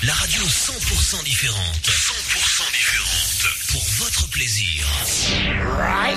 La radio 100% différente. 100% différente. Pour votre plaisir. Right.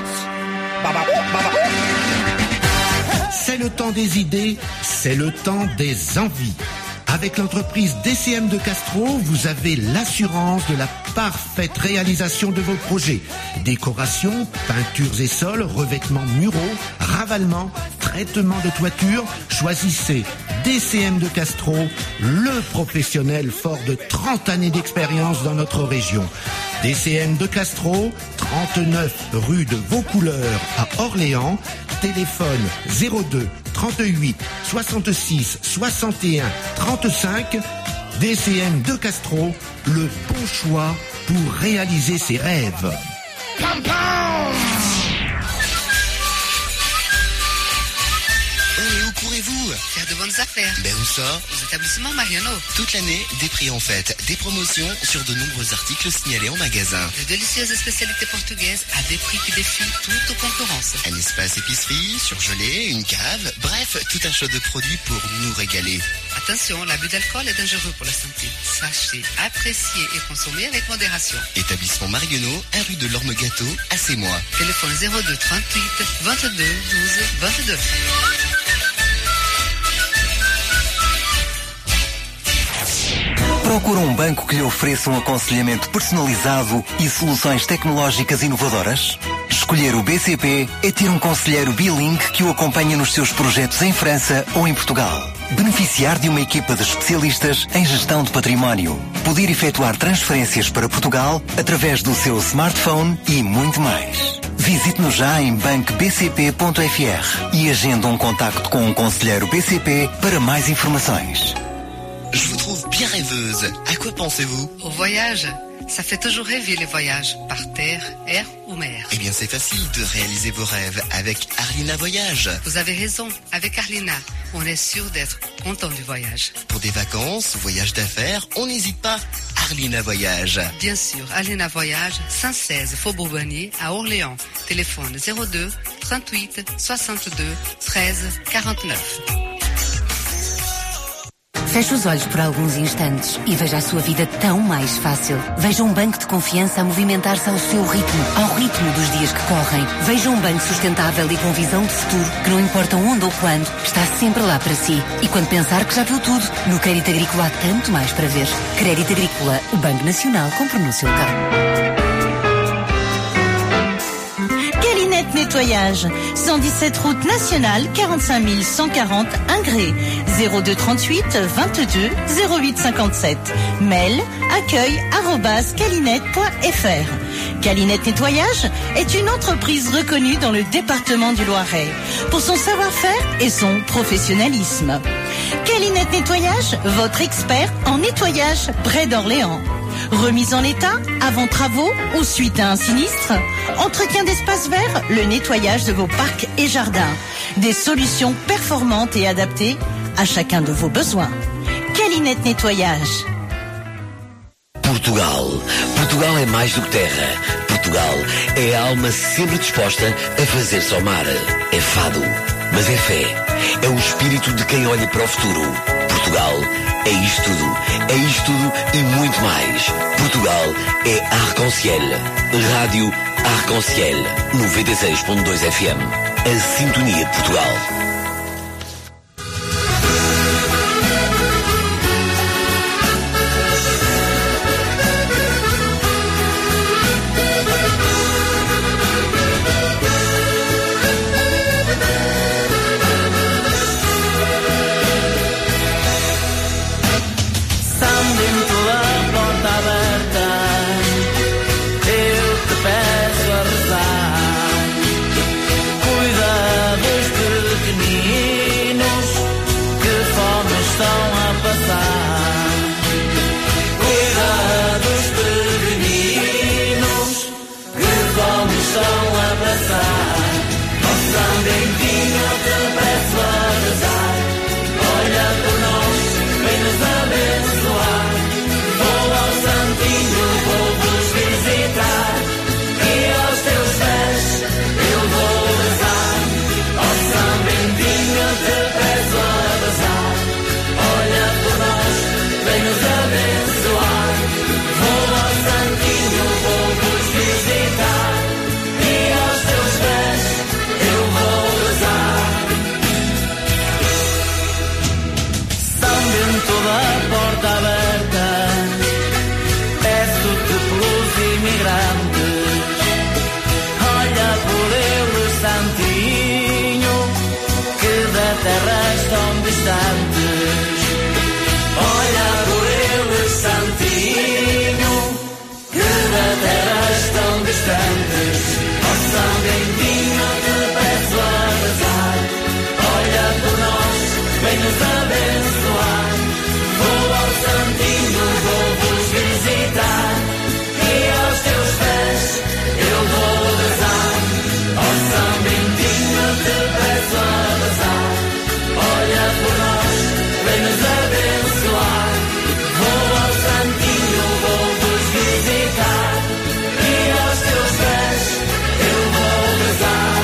C'est le temps des idées, c'est le temps des envies. Avec l'entreprise DCM de Castro, vous avez l'assurance de la parfaite réalisation de vos projets. Décoration, peintures et sols, revêtements muraux, ravalement, traitement de toiture. Choisissez DCM de Castro, le professionnel fort de 30 années d'expérience dans notre région. DCM de Castro, 39 rue de Vaucouleurs à Orléans. Téléphone 02 38 66 61 35. DCM de Castro, le bon choix pour réaliser ses rêves. Et où courez-vous? Faire de bonnes affaires. Ben où ça? Aux établissements Mariano. Toute l'année, des prix en fête, des promotions sur de nombreux articles signalés en magasin. De délicieuses spécialités portugaises à des prix qui défient toute concurrence. Un espace épicerie, surgelé, une cave, bref, tout un choix de produits pour nous régaler. Attention, l'abus d'alcool est dangereux pour la santé. Sachez, apprécier et consommer avec modération. Établissement Marionneau, 1 rue de l'Orme-Gâteau, à Sémois. Téléphone 02 38 22 12 22. Procura banco que lhe ofereça aconselhamento personalizado e soluções tecnológicas inovadoras? Escolher o BCP é ter conselheiro bilingue que o acompanha nos seus projetos em França ou em Portugal. Beneficiar de uma equipa de especialistas em gestão de património. Poder efetuar transferências para Portugal através do seu smartphone e muito mais. Visite-nos já em bancobcp.fr e agende contacto com conselheiro BCP para mais informações. Je vous trouve bien rêveuse. À quoi pensez-vous? Au voyage. Ça fait toujours rêver les voyages, par terre, air ou mer. Eh bien, c'est facile de réaliser vos rêves avec Arlina Voyage. Vous avez raison, avec Arlina, on est sûr d'être content du voyage. Pour des vacances, voyages d'affaires, on n'hésite pas. Arlina Voyage. Bien sûr, Arlina Voyage, 116 Faubourg Bonnier à Orléans. Téléphone 02 38 62 13 49. Feche os olhos por alguns instantes e veja a sua vida tão mais fácil. Veja banco de confiança a movimentar-se ao seu ritmo, ao ritmo dos dias que correm. Veja banco sustentável e com visão de futuro, que não importa onde ou quando, está sempre lá para si. E quando pensar que já viu tudo, no Crédito Agrícola há tanto mais para ver. Crédito Agrícola, o Banco Nacional com pronúncia local. Calinette Nettoyage, 117 route nationale, 45 140 Ingré, 02 38 22 08 57. Mail accueil@calinette.fr. Calinette Nettoyage est une entreprise reconnue dans le département du Loiret pour son savoir-faire et son professionnalisme. Calinette Nettoyage, votre expert en nettoyage près d'Orléans. Remise en état, avant travaux ou suite à un sinistre. Entretien d'espaces verts, le nettoyage de vos parcs et jardins. Des solutions performantes et adaptées à chacun de vos besoins. Calinette Nettoyage. Portugal. Portugal é mais do que terra. Portugal é a alma sempre disposta a fazer somar. É fado, mas é fé. É o espírito de quem olha para o futuro. Portugal é isto tudo. É isto tudo e muito mais. Portugal é Arc-en-Ciel. Rádio Arc-en-Ciel. 96.2 FM. A sintonia de Portugal. Olha por nós, vem nos abençoar. toda a porta aberta, peço-te pelos imigrantes, olha por eles, santinho, que da terra estão distantes. Olha por eles, santinho, que da terra estão distantes. Ó São Bentinho, te peço a rezar, olha por nós, vem nos abençoar. Vou ao santinho, vou-vos visitar, e aos teus pés eu vou rezar. Ó São Bentinho, te peço a rezar, olha por nós, vem nos abençoar. Vou ao santinho, vou-vos visitar, e aos teus pés eu vou rezar.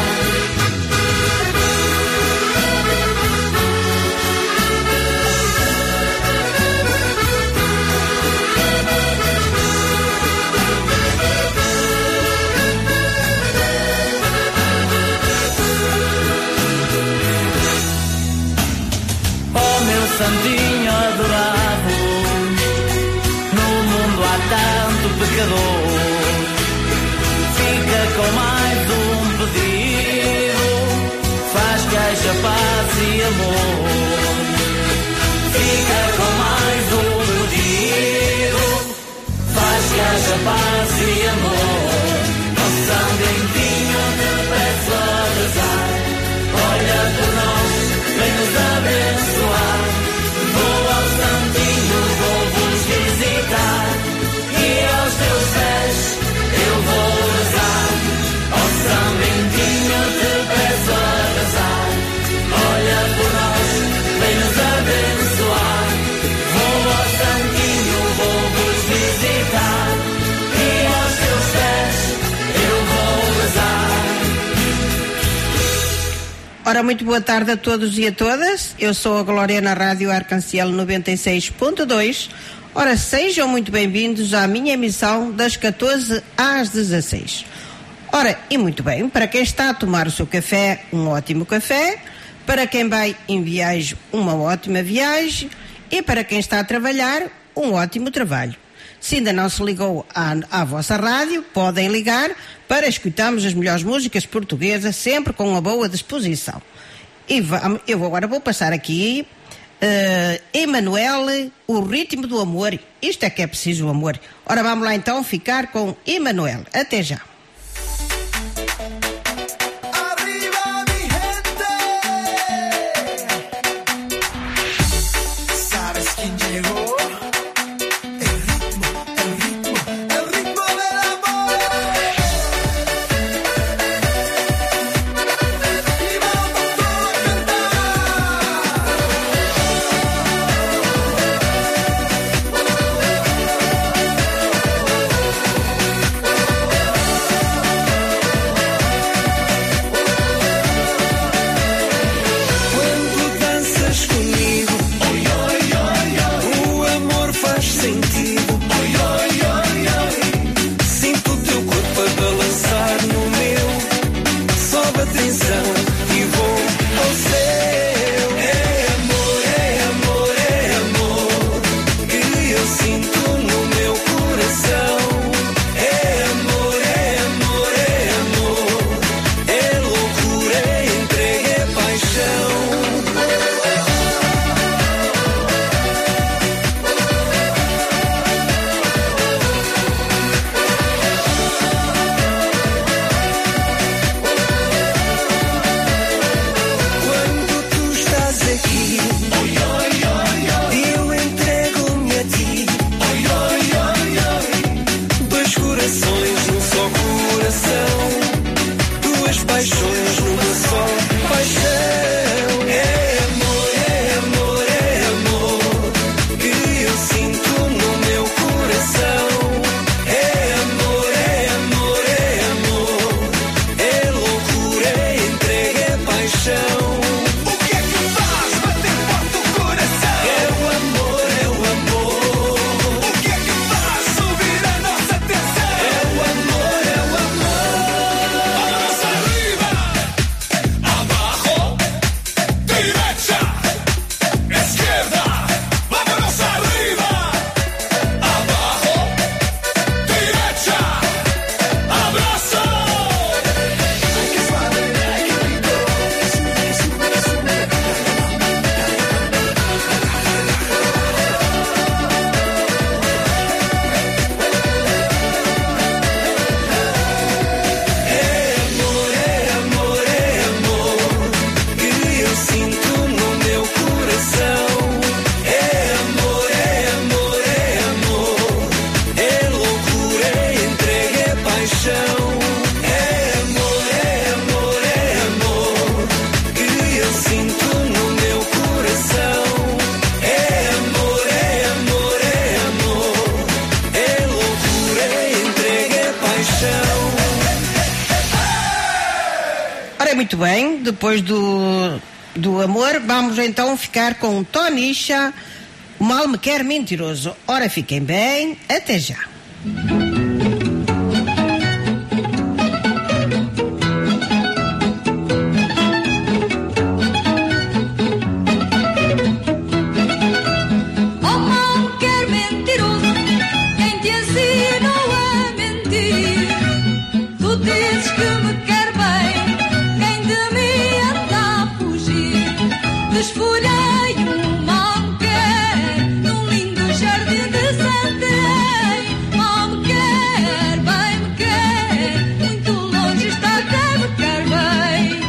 Oh meu santinho adorado, no mundo há tanto pecador, fica com mais um pedido, faz que haja paz e amor. Fica com mais um pedido, faz que haja paz e amor. Ó São Bentinho, te peço a rezar, olha por nós, vem nos abençoar. Vou ao santinho, vou-vos visitar, e aos teus pés eu vou rezar. Ó São Bentinho, te peço a rezar, olha por nós, vem nos abençoar. Vou ao santinho, vou-vos visitar, e aos teus pés eu vou rezar. Ora, muito boa tarde a todos e a todas. Eu sou a Glória na Rádio Arcanciel 96.2. Ora, sejam muito bem-vindos à minha emissão das 14 às 16. Ora, e muito bem, para quem está a tomar o seu café, um ótimo café. Para quem vai em viagem, uma ótima viagem. E para quem está a trabalhar, um ótimo trabalho. Se ainda não se ligou à vossa rádio, podem ligar para escutarmos as melhores músicas portuguesas, sempre com uma boa disposição. E eu agora vou passar aqui Emanuele, o ritmo do amor. Isto é que é preciso o amor. Ora, vamos lá então ficar com Emanuele. Até já. Quando danças comigo, o muito bem, depois do amor, vamos então ficar com Tonicha, O Mal Me Quer Mentiroso. Ora, fiquem bem, até já. Desfolhei o mal me quer, num lindo jardim de Santarém. Mal me quer, bem me quer, muito longe está quem me quer bem.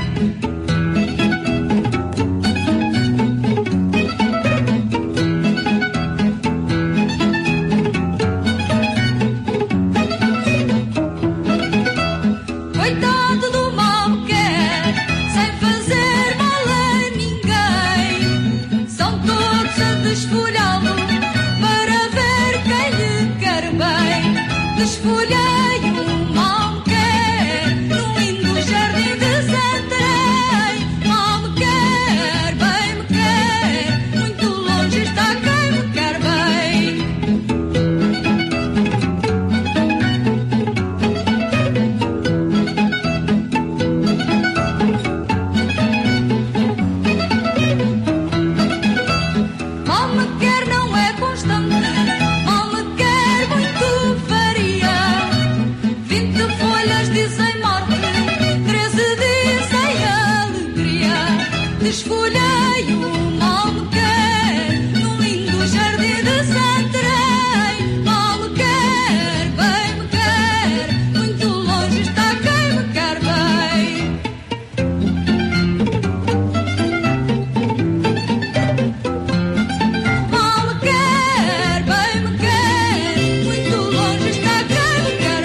Coitado do mal me quer, sem fazer mal a ninguém. São todos a desfolhá-lo para ver quem lhe quer bem. Desfolhei o mal me quer, num lindo jardim de Santarém. Mal me quer, bem me quer, muito longe está quem me quer bem. Mal me quer não é constante, mal me quer muito varia. 20 folhas dizem morte, 13 dizem alegria. Desfolhei o mal me quer, num lindo jardim de Santarém. Mal me quer, bem me quer, muito longe está quem me quer bem. Mal me quer, bem me quer, muito longe está quem me quer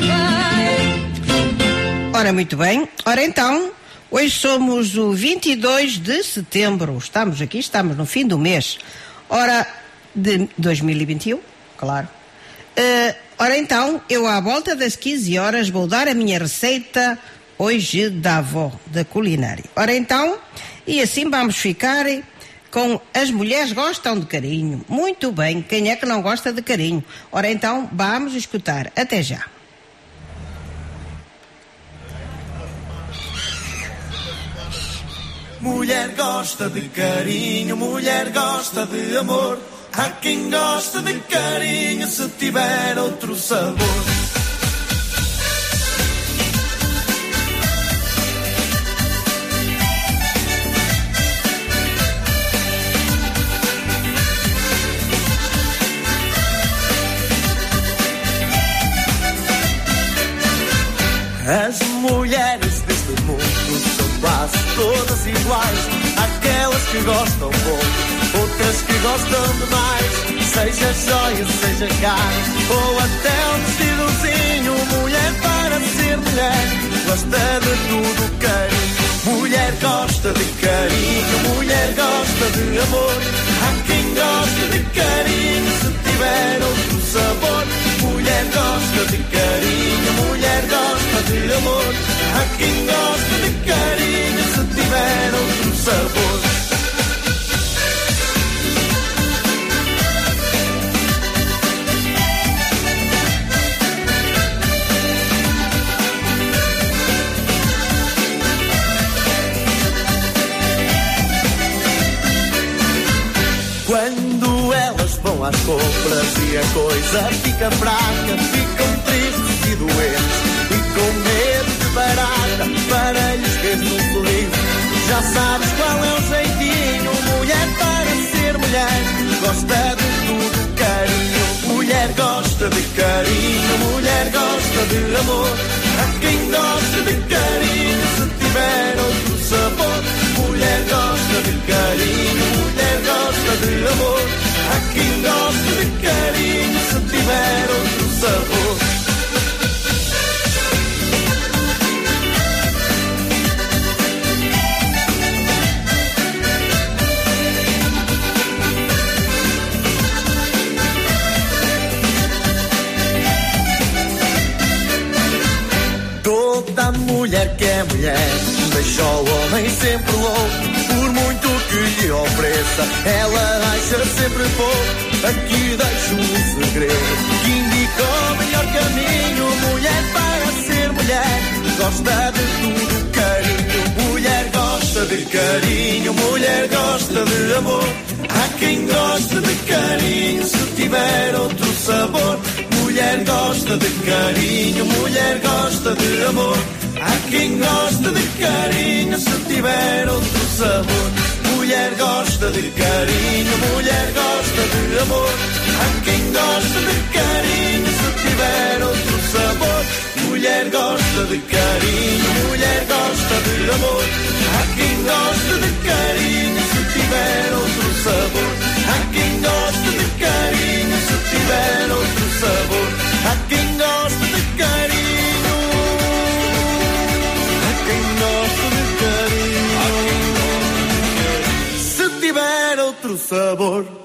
bem. Ora, muito bem. Ora, então, hoje somos o 22 de setembro. Estamos aqui, estamos no fim do mês. Ora, de 2021, claro. Ora, então, eu à volta das 15 horas vou dar a minha receita hoje da avó, da culinária. Ora, então, e assim vamos ficar com as mulheres gostam de carinho. Muito bem, quem é que não gosta de carinho? Ora, então, vamos escutar. Até já. Mulher gosta de carinho, mulher gosta de amor. Há quem gosta de carinho se tiver outro sabor. As mulheres deste mundo são quase todas iguais. Aquelas que gostam pouco, outras que gostam demais. Seja joia, seja carne, ou até um vestidozinho. Mulher para ser mulher, gosta de tudo carinho. Mulher gosta de carinho, mulher gosta de amor. Há quem gosta de carinho se tiver outro sabor. Mulher gosta de carinho, mulher gosta de amor. Há quem gosta de carinho se tiver outro sabor. Quando elas vão às compras e a coisa fica fraca, ficam tristes e doentes e com medo de barata, para lhes ver um sorriso. Já sabes qual é o jeitinho, mulher para ser mulher, gosta de tudo carinho. Mulher gosta de carinho, mulher gosta de amor. Há quem gosta de carinho se tiver outro sabor. Mulher gosta de carinho, mulher gosta de amor. Há quem gosta de carinho se tiver outro sabor. Toda mulher que é mulher deixa o homem sempre louco. Por muito que lhe ofereça, ela acha sempre pouco. Aqui deixo um segredo que indica o melhor caminho. Mulher para ser mulher, gosta de tudo, carinho. Mulher gosta de carinho, mulher gosta de amor. Há quem gosta de carinho se tiver outro sabor. Mulher gosta de carinho, mulher gosta de amor. Há quem gosta de carinho se tiver outro sabor. Mulher gosta de carinho, mulher gosta de amor. Há quem gosta de carinho se tiver outro sabor. Mulher gosta de carinho, mulher gosta de amor. Há quem gosta de carinho se tiver outro sabor. Há quem gosta de carinho se tiver outro sabor. Há quem gosta de carinho. Há quem gosta de carinho se tiver outro sabor.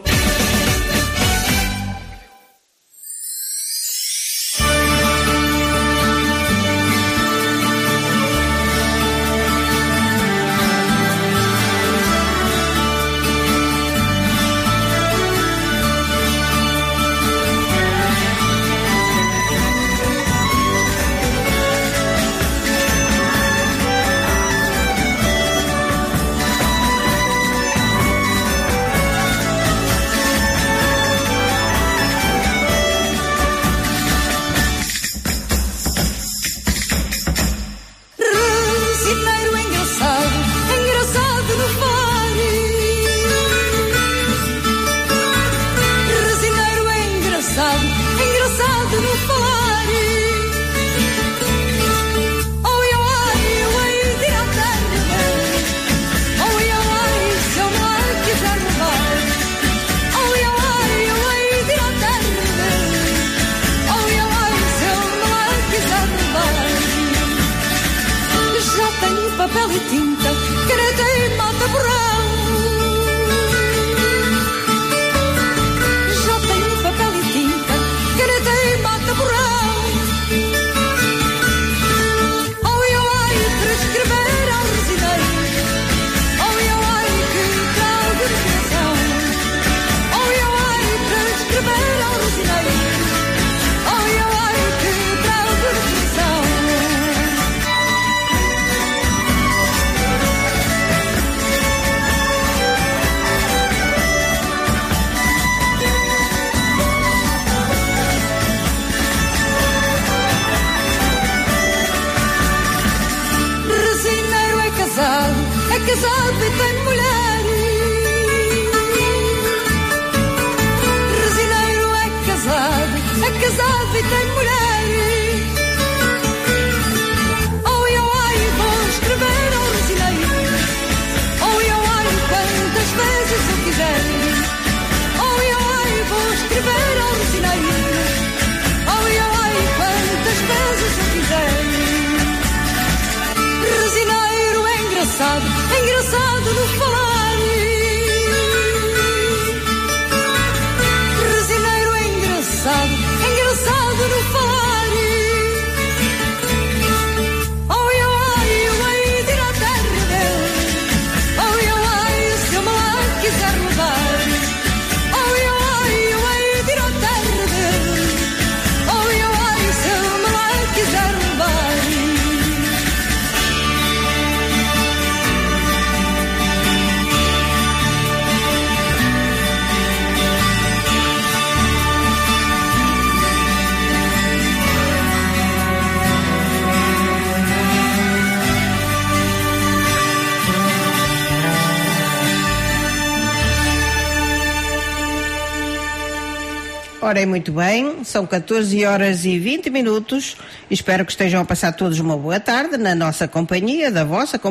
Ora, muito bem, são 14 horas e 20 minutos. Espero que estejam a passar todos uma boa tarde na nossa companhia, da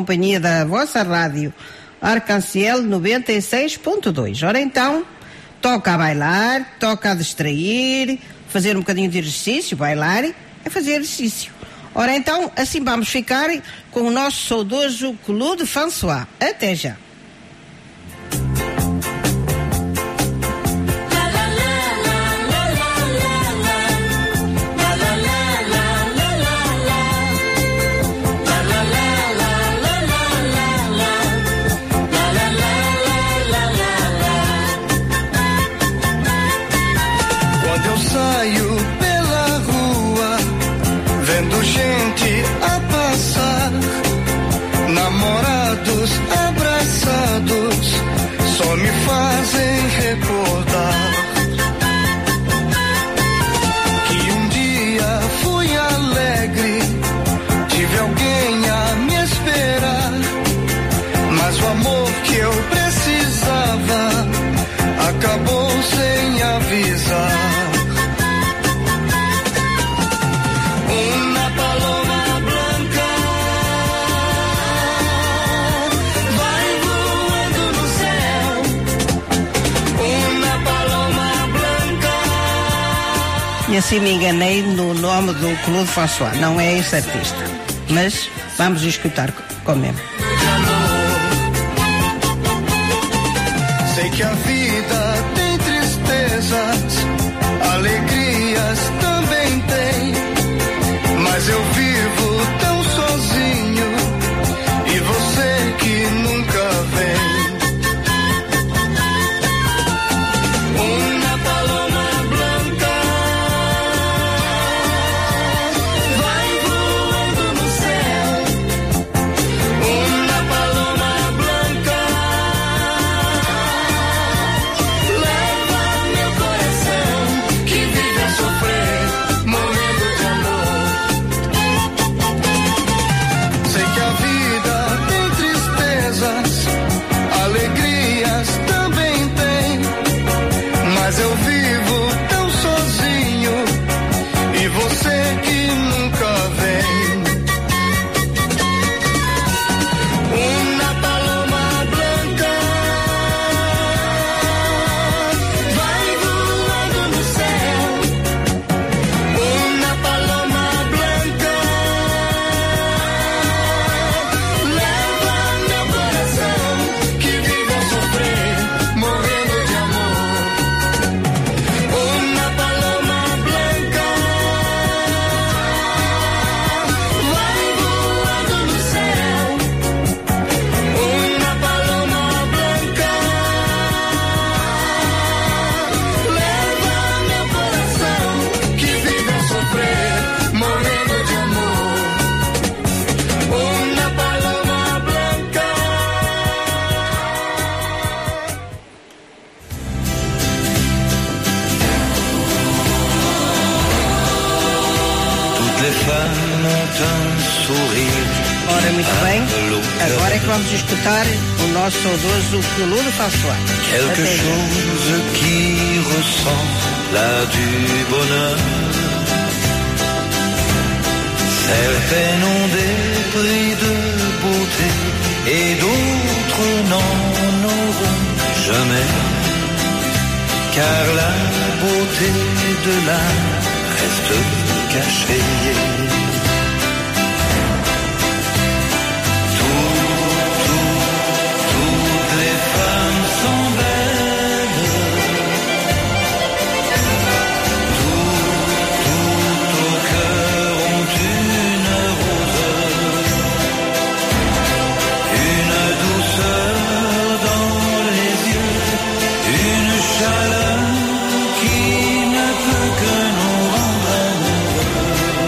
vossa rádio Arcanciel 96.2. Ora então, toca a bailar, toca a distrair, fazer um bocadinho de exercício. Bailar é fazer exercício. Ora então, assim vamos ficar com o nosso saudoso Claude François. Até já. La saio pela rua, vendo gente a passar, namorados abraçados, só me fazem recordar que um dia fui alegre, tive alguém a me esperar, mas o amor que eu precisava acabou sem avisar. Uma paloma branca vai voando no céu. Uma paloma branca. E assim me enganei no nome do Claude François. Não é esse artista, mas vamos escutar com mesmo. Sei que a vida tem tristezas, alegrias também tem, mas eu vivo tão sozinho e você que nunca vem. Uma paloma branca vai voando no céu. Uma paloma branca leva meu coração que vive a sofrer, morrendo de amor. Sei que a vida tem tristezas, alegrias também tem, mas eu vivo tão sozinho e você que nunca vem. Uma paloma branca vai voando no céu. Uma paloma branca leva meu coração que vive a sofrer, morrendo de amor. Uma paloma branca vai voando no céu. Uma paloma branca leva meu coração que vive a sofrer, morrendo de amor. Uma paloma branca. Toutes les femmes ont un sourire. Ora, muito bem, agora é que vamos escutar o nosso saudoso Claude François. Quelque Até já. chose qui ressemble à du bonheur. Certaines ont des prix de beauté et d'autres n'en auront jamais. Car la beauté de l'âme reste cachée. Toutes les femmes sont belles. Tout au cœur ont une rose, une douceur dans les yeux, une chaleur qui ne peut que nous rendre amoureux.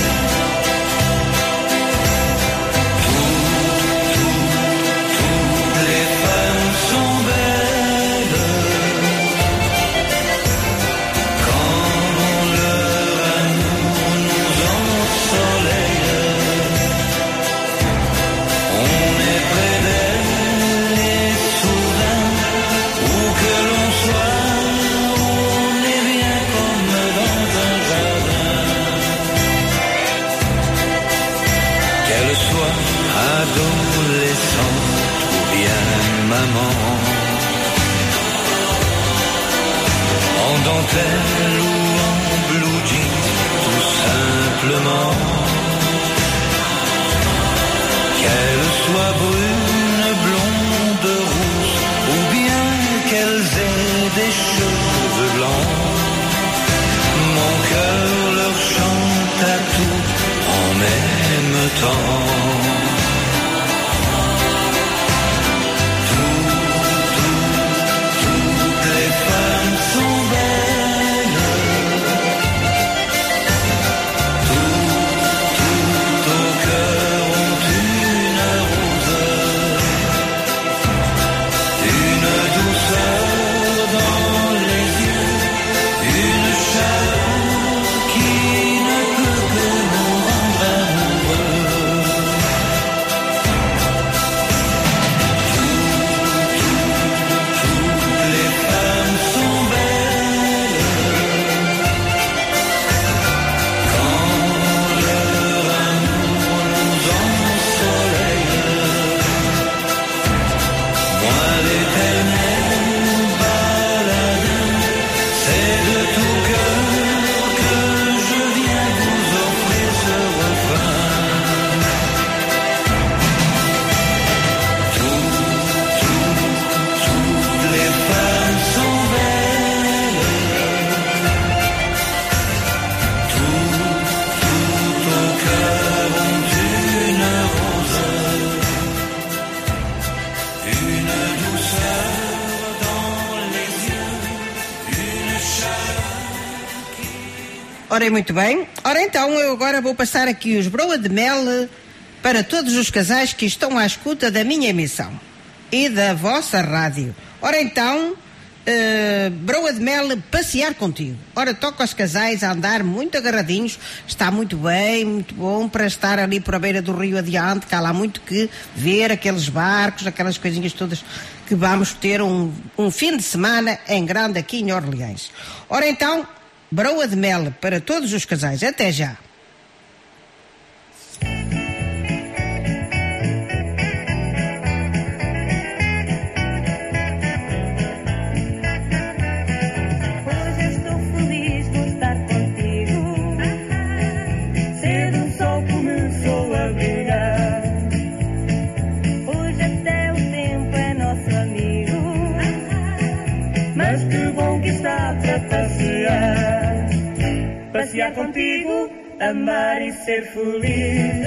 Toutes les femmes sont belles. Quand leur amour nous ensoleille, on est près d'elles et soudain, où que l'on soit, on est bien comme dans un jardin. Qu'elle soit adolescente ou bien maman, en dentelle ou en blue jean, tout simplement. Qu'elle soit brune, blonde, rousse, ou bien qu'elles aient des cheveux blancs, mon cœur leur chante à tout en même temps. Toutes les femmes sont belles. Ora, muito bem. Ora, então, eu agora vou passar aqui os broa de mel para todos os casais que estão à escuta da minha emissão e da vossa rádio. Ora, então, broa de mel, passear contigo. Ora, toca aos casais a andar muito agarradinhos, está muito bem, muito bom para estar ali por a beira do rio adiante, que há lá muito que ver, aqueles barcos, aquelas coisinhas todas, que vamos ter um fim de semana em grande aqui em Orleans. Ora, então, broa de mel para todos os casais. Até já. Passear contigo, amar e ser feliz.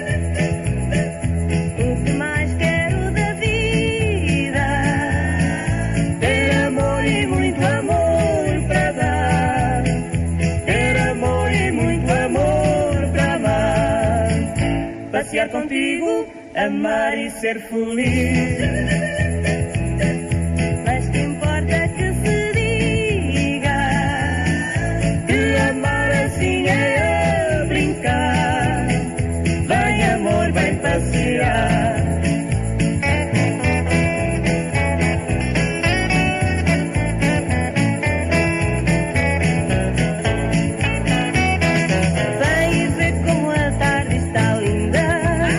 O que mais quero da vida, ter amor e muito amor para dar. Ter amor e muito amor para amar. Passear contigo, amar e ser feliz. Mas que importa que se é a brincar, vem amor, vem passear. Vem ver como a tarde está linda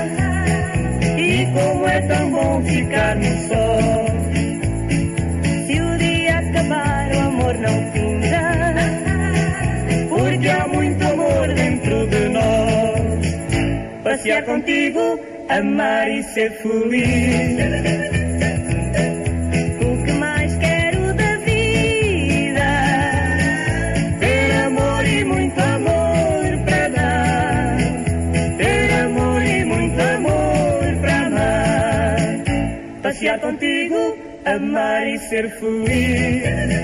e como é tão bom ficar no sol. Se o dia acabar, o amor não finda, porque há muito amor dentro de nós. Passear contigo, amar e ser feliz. O que mais quero da vida, ter amor e muito amor para dar. Ter amor e muito amor para amar. Passear contigo, amar e ser feliz.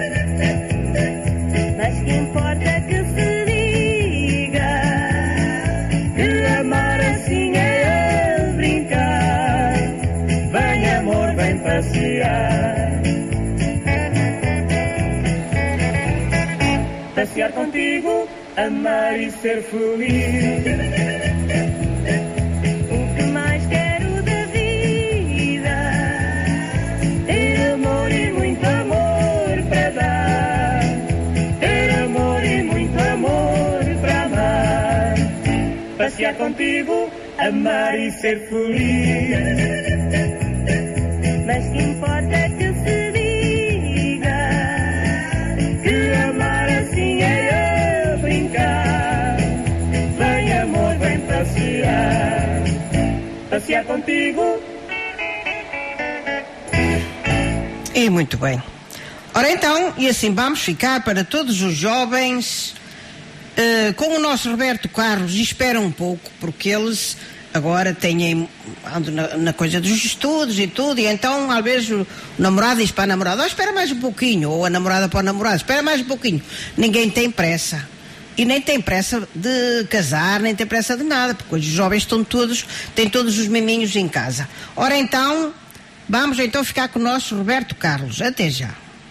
Mas que importa que se diga que amar assim é a brincar. Vem amor, vem passear. Passear contigo, amar e ser feliz. O que mais quero da vida, ter amor e muito amor para dar. Passear contigo, amar e ser feliz. Mas que importa que se diga que amar assim é a brincar. Vem amor, vem passear. Passear contigo. E muito bem. Ora então, e assim vamos ficar para todos os jovens com o nosso Roberto Carlos. E espera um pouco, porque eles agora andam na coisa dos estudos e tudo, e então às vezes o namorado diz para a namorada: espera mais um pouquinho, ou a namorada para o namorado: espera mais um pouquinho. Ninguém tem pressa. E nem tem pressa de casar, nem tem pressa de nada, porque hoje os jovens têm todos os miminhos em casa. Ora então, vamos então ficar com o nosso Roberto Carlos. Até já.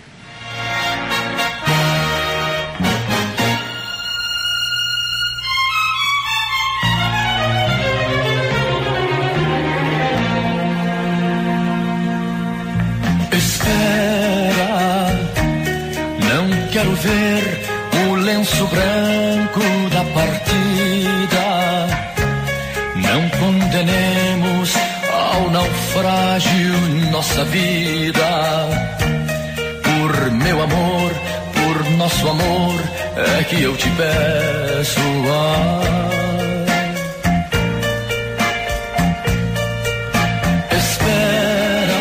Quero ver o lenço branco da partida. Não condenemos ao naufrágio nossa vida. Por meu amor, por nosso amor, é que eu te peço. Espera,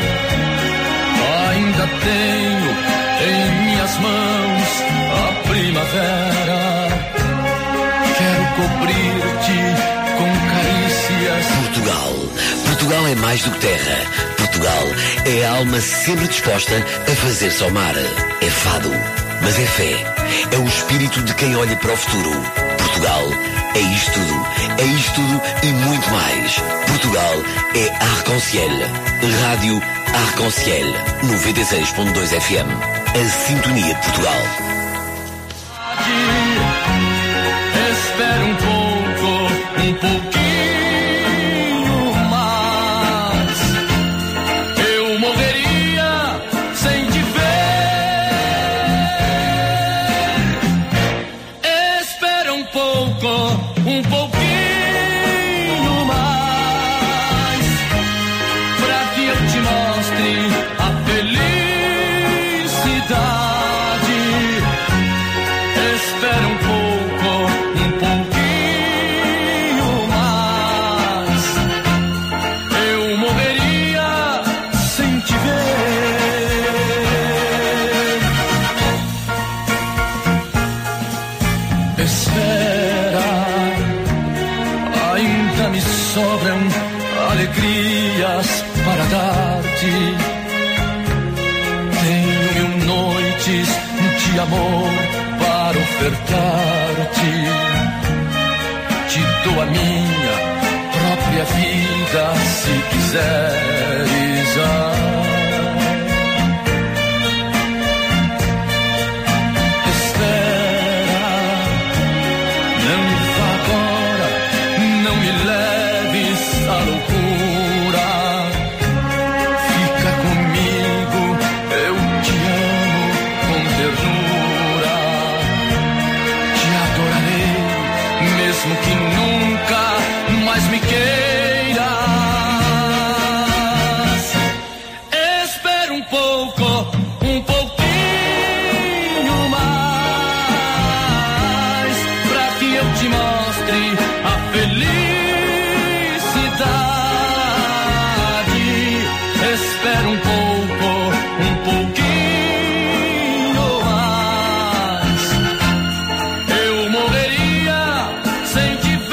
ainda tenho em minhas mãos a primavera. Quero cobrir-te com carícias. Portugal é mais do que terra. Portugal é a alma sempre disposta a fazer-se ao mar. É fado. mas é fé. É o espírito de quem olha para o futuro. Portugal é isto tudo. É isto tudo e muito mais. Portugal é Arc-en-Ciel. Rádio Arc-en-Ciel 96.2 FM. A sintonia de Portugal. Espera um pouquinho mais. Eu morreria sem te ver. Espera um pouquinho mais, pra que eu te mostre a felicidade. Espera um pouquinho mais. Eu morreria sem te ver. Espera, ainda me sobram alegrias para dar-te. Tenho 1000 noites de amor para ofertar-te. Te dou a minha própria vida se quiseres. Espera, não vá agora, não me leves à loucura. Fica comigo, eu te amo com ternura. Te adorarei, mesmo que nunca mais me queiras. Espera um pouquinho mais, pra que eu te mostre a felicidade. Espera um pouquinho mais. Eu morreria sem te ver.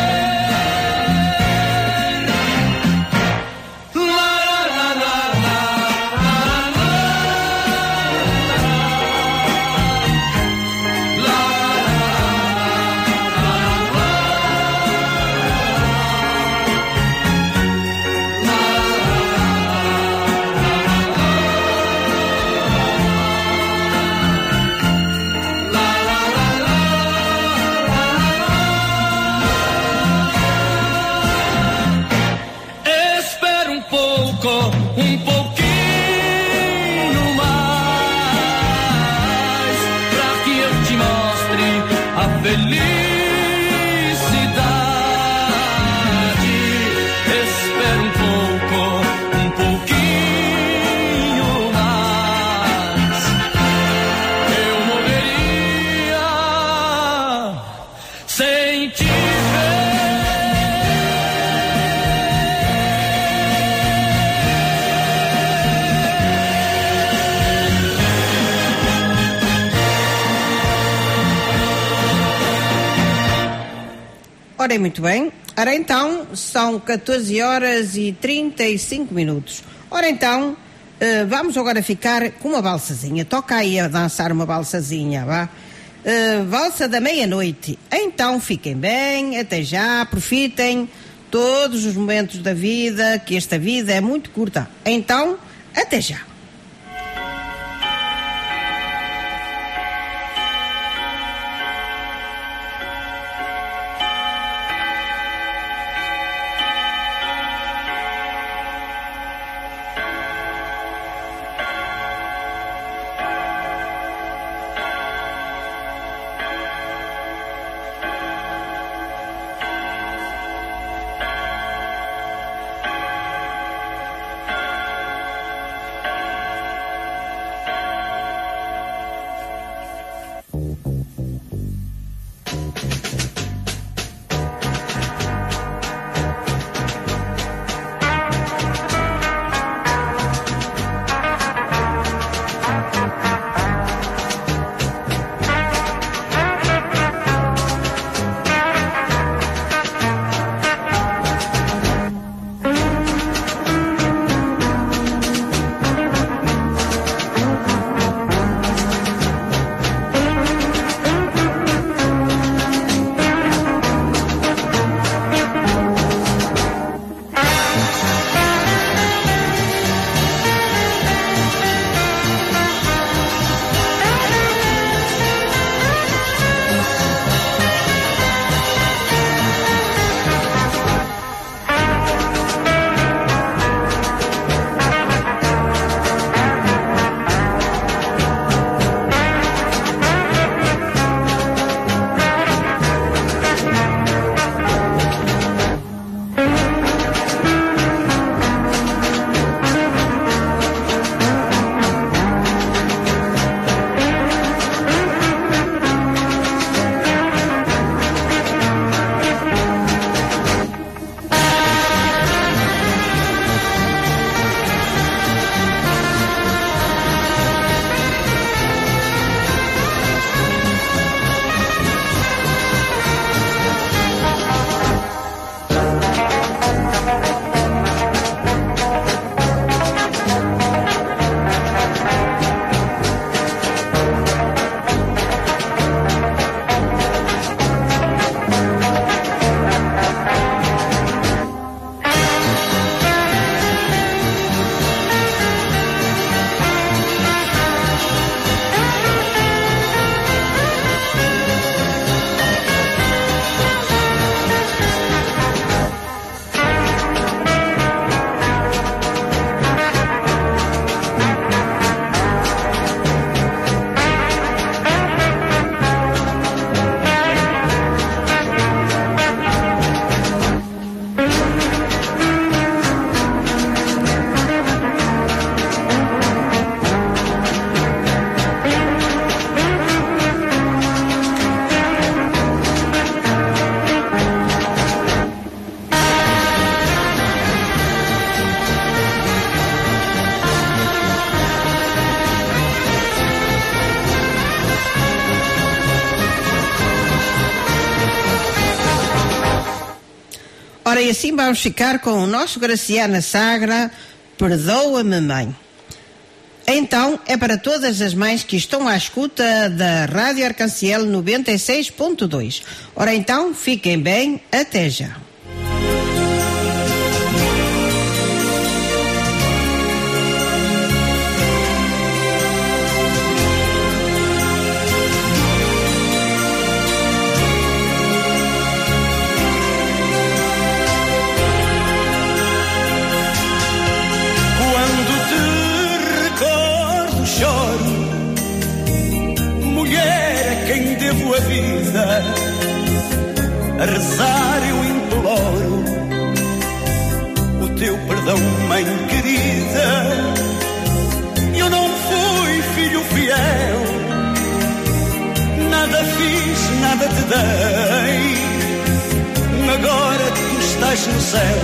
Espera um pouquinho mais, pra que eu te mostre a felicidade. Espera um pouquinho mais. Eu morreria sem te ver. Ora, muito bem. Ora então, são 14 horas e 35 minutos. Ora então, vamos agora ficar com uma valsazinha. Toca aí a dançar uma valsazinha, vá. Valsa da meia-noite. Então fiquem bem, até já, aproveitem todos os momentos da vida, que esta vida é muito curta. Então, até já. Ora, e assim vamos ficar com o nosso Graciana Sagra, Perdoa-me, Mãe. Então, é para todas as mães que estão à escuta da Rádio Arcanciel 96.2. Ora, então, fiquem bem, até já. A vida a rezar eu imploro o teu perdão, mãe querida. Eu não fui filho fiel, nada fiz, nada te dei. Agora tu estás no céu,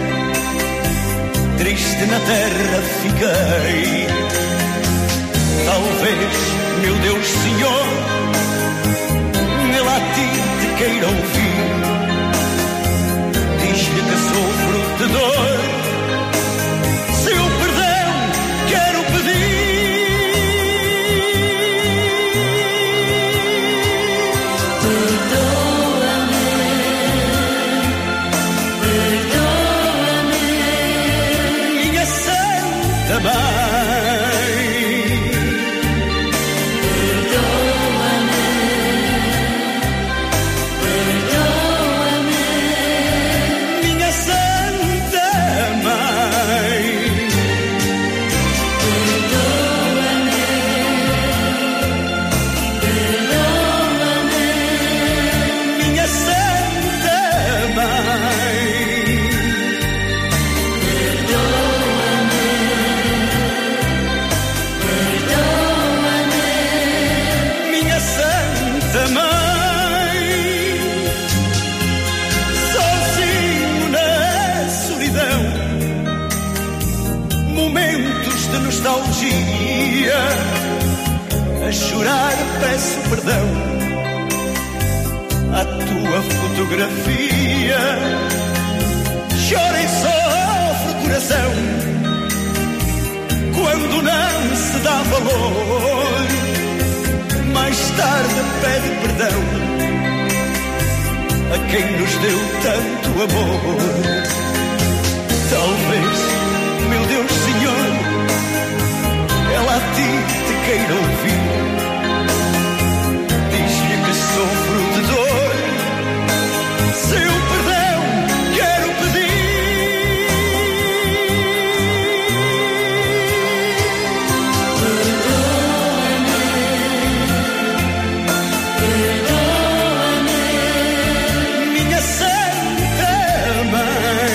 triste na terra fiquei. Talvez, meu Deus Senhor, ele a ti te queira ouvir. Diz-lhe que sofro de dor, seu perdão quero pedir. Perdoa-me, perdoa-me, minha santa mãe. Nostalgia, a chorar peço perdão à tua fotografia. Chora e sofre o coração quando não se dá valor. Mais tarde pede perdão a quem nos deu tanto amor. Talvez, meu Deus Senhor, ela a ti te queira ouvir. Diz-lhe que sofro de dor, seu perdão quero pedir. perdoa-me, perdoa-me, minha santa mãe.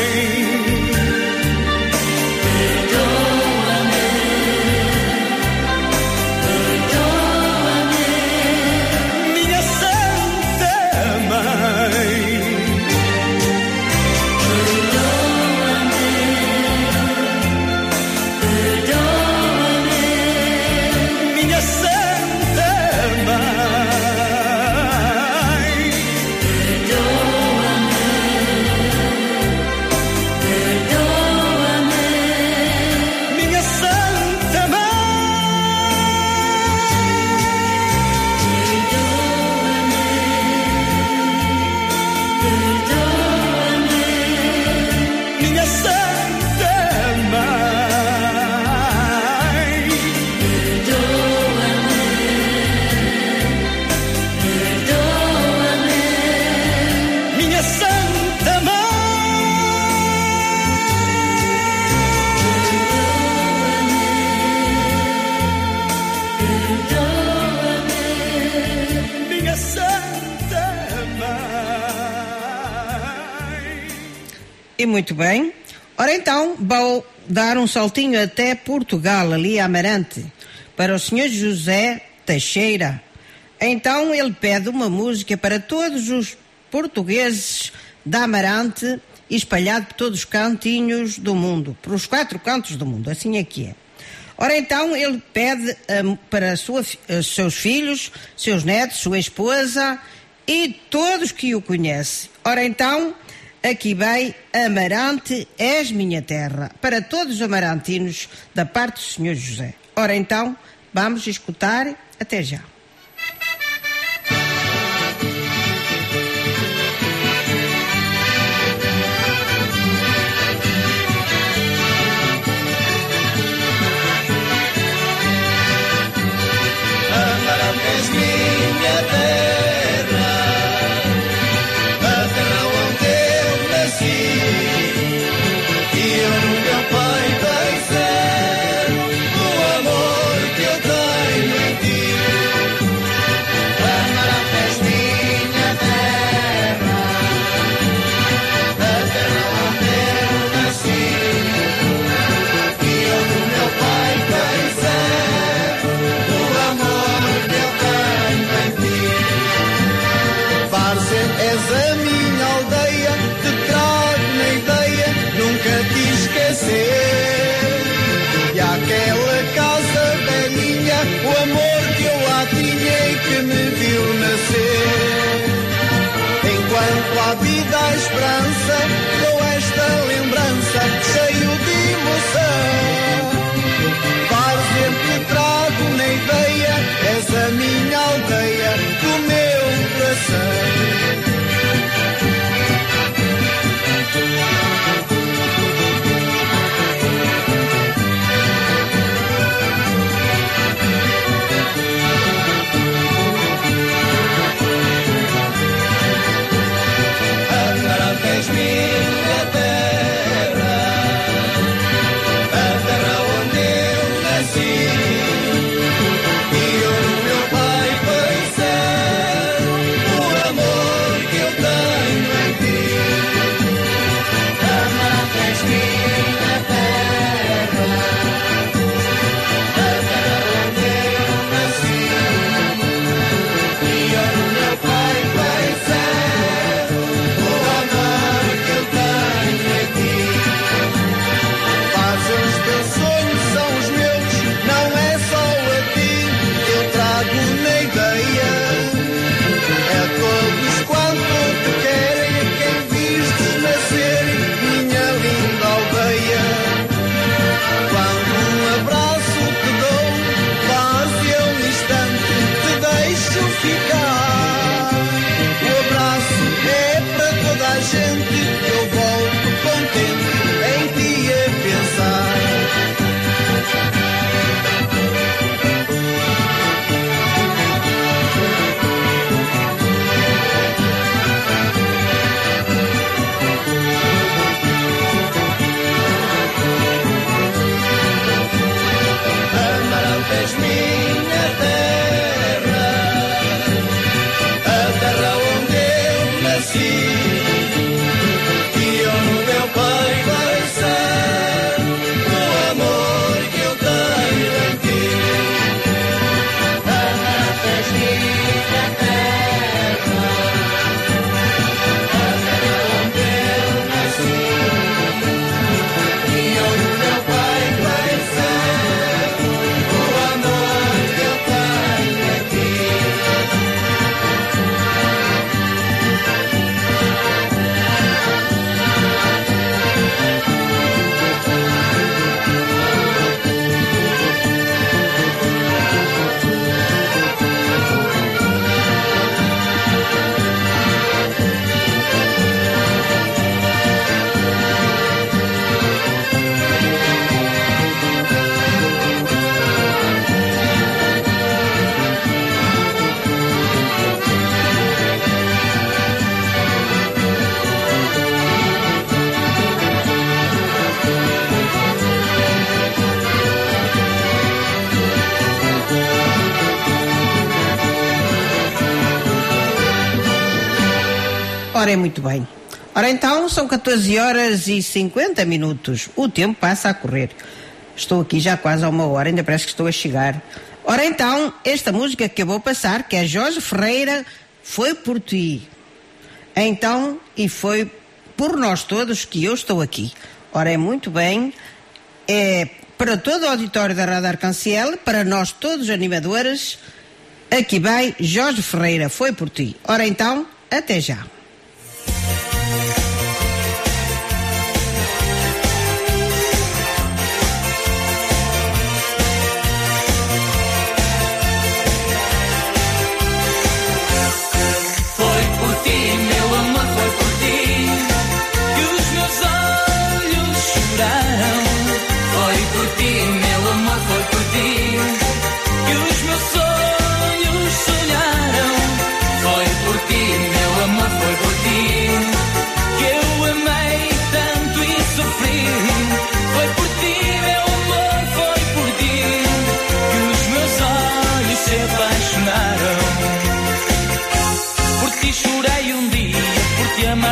E muito bem. Ora então, vou dar um saltinho até Portugal, ali a Amarante, para o Sr. José Teixeira. Então ele pede uma música para todos os portugueses da Amarante, espalhado por todos os cantinhos do mundo, por os 4 cantos do mundo, assim é que é. Ora então ele pede para seus filhos, seus netos, sua esposa e todos que o conhecem. Ora então, Aqui vai Amarante, és minha terra, para todos os amarantinos, da parte do Senhor José. Ora então, vamos escutar, até já. Amarante, és minha terra, a terra onde eu nasci, e eu no meu pai pensei o amor que eu tenho em ti. Amarante, és minha terra, a terra onde eu nasci, e eu no meu pai pensei o amor que eu tenho em ti. Várzea, és a minha aldeia, te trago na ideia, nunca te esquecer. E aquela casa velhinha, o amor que eu lá tinha e que me viu nascer. Enquanto há vida, há esperança, dou esta lembrança, cheio de emoção. Várzea, te trago na ideia, és a minha aldeia, do meu coração. Amarante, és minha terra, a terra onde eu nasci, e eu no meu pai pensei o amor que eu tenho em ti. Amarante, és minha terra, a terra onde eu nasci, e eu no meu pai pensei o amor que eu tenho em ti. Fazem os teus sonhos, são os meus, não é só a ti que eu trago na ideia. É a todos quanto te querem, a quem vistes nascer, minha linda aldeia. Quando um abraço te dou, Várzea, um instante te deixo ficar. O abraço é para toda a gente, eu volto contente em ti a pensar. Amarante, és minha terra, a terra onde eu nasci, e eu no meu pai pensei o amor que eu tenho em ti. Amarante, és minha terra, a terra onde eu nasci, e eu no meu pai pensei o amor que eu tenho em ti. Ora, é muito bem. Ora então, são 14 horas e 50 minutos. O tempo passa a correr. Estou aqui já quase há uma hora, ainda parece que estou a chegar. Ora então, esta música que eu vou passar, que é Jorge Ferreira, Foi por Ti. Então, e foi por nós todos que eu estou aqui. Ora, é muito bem. É para todo o auditório da Rádio Arcanciel, para nós todos animadores, aqui vai Jorge Ferreira, Foi por Ti. Ora então, até já.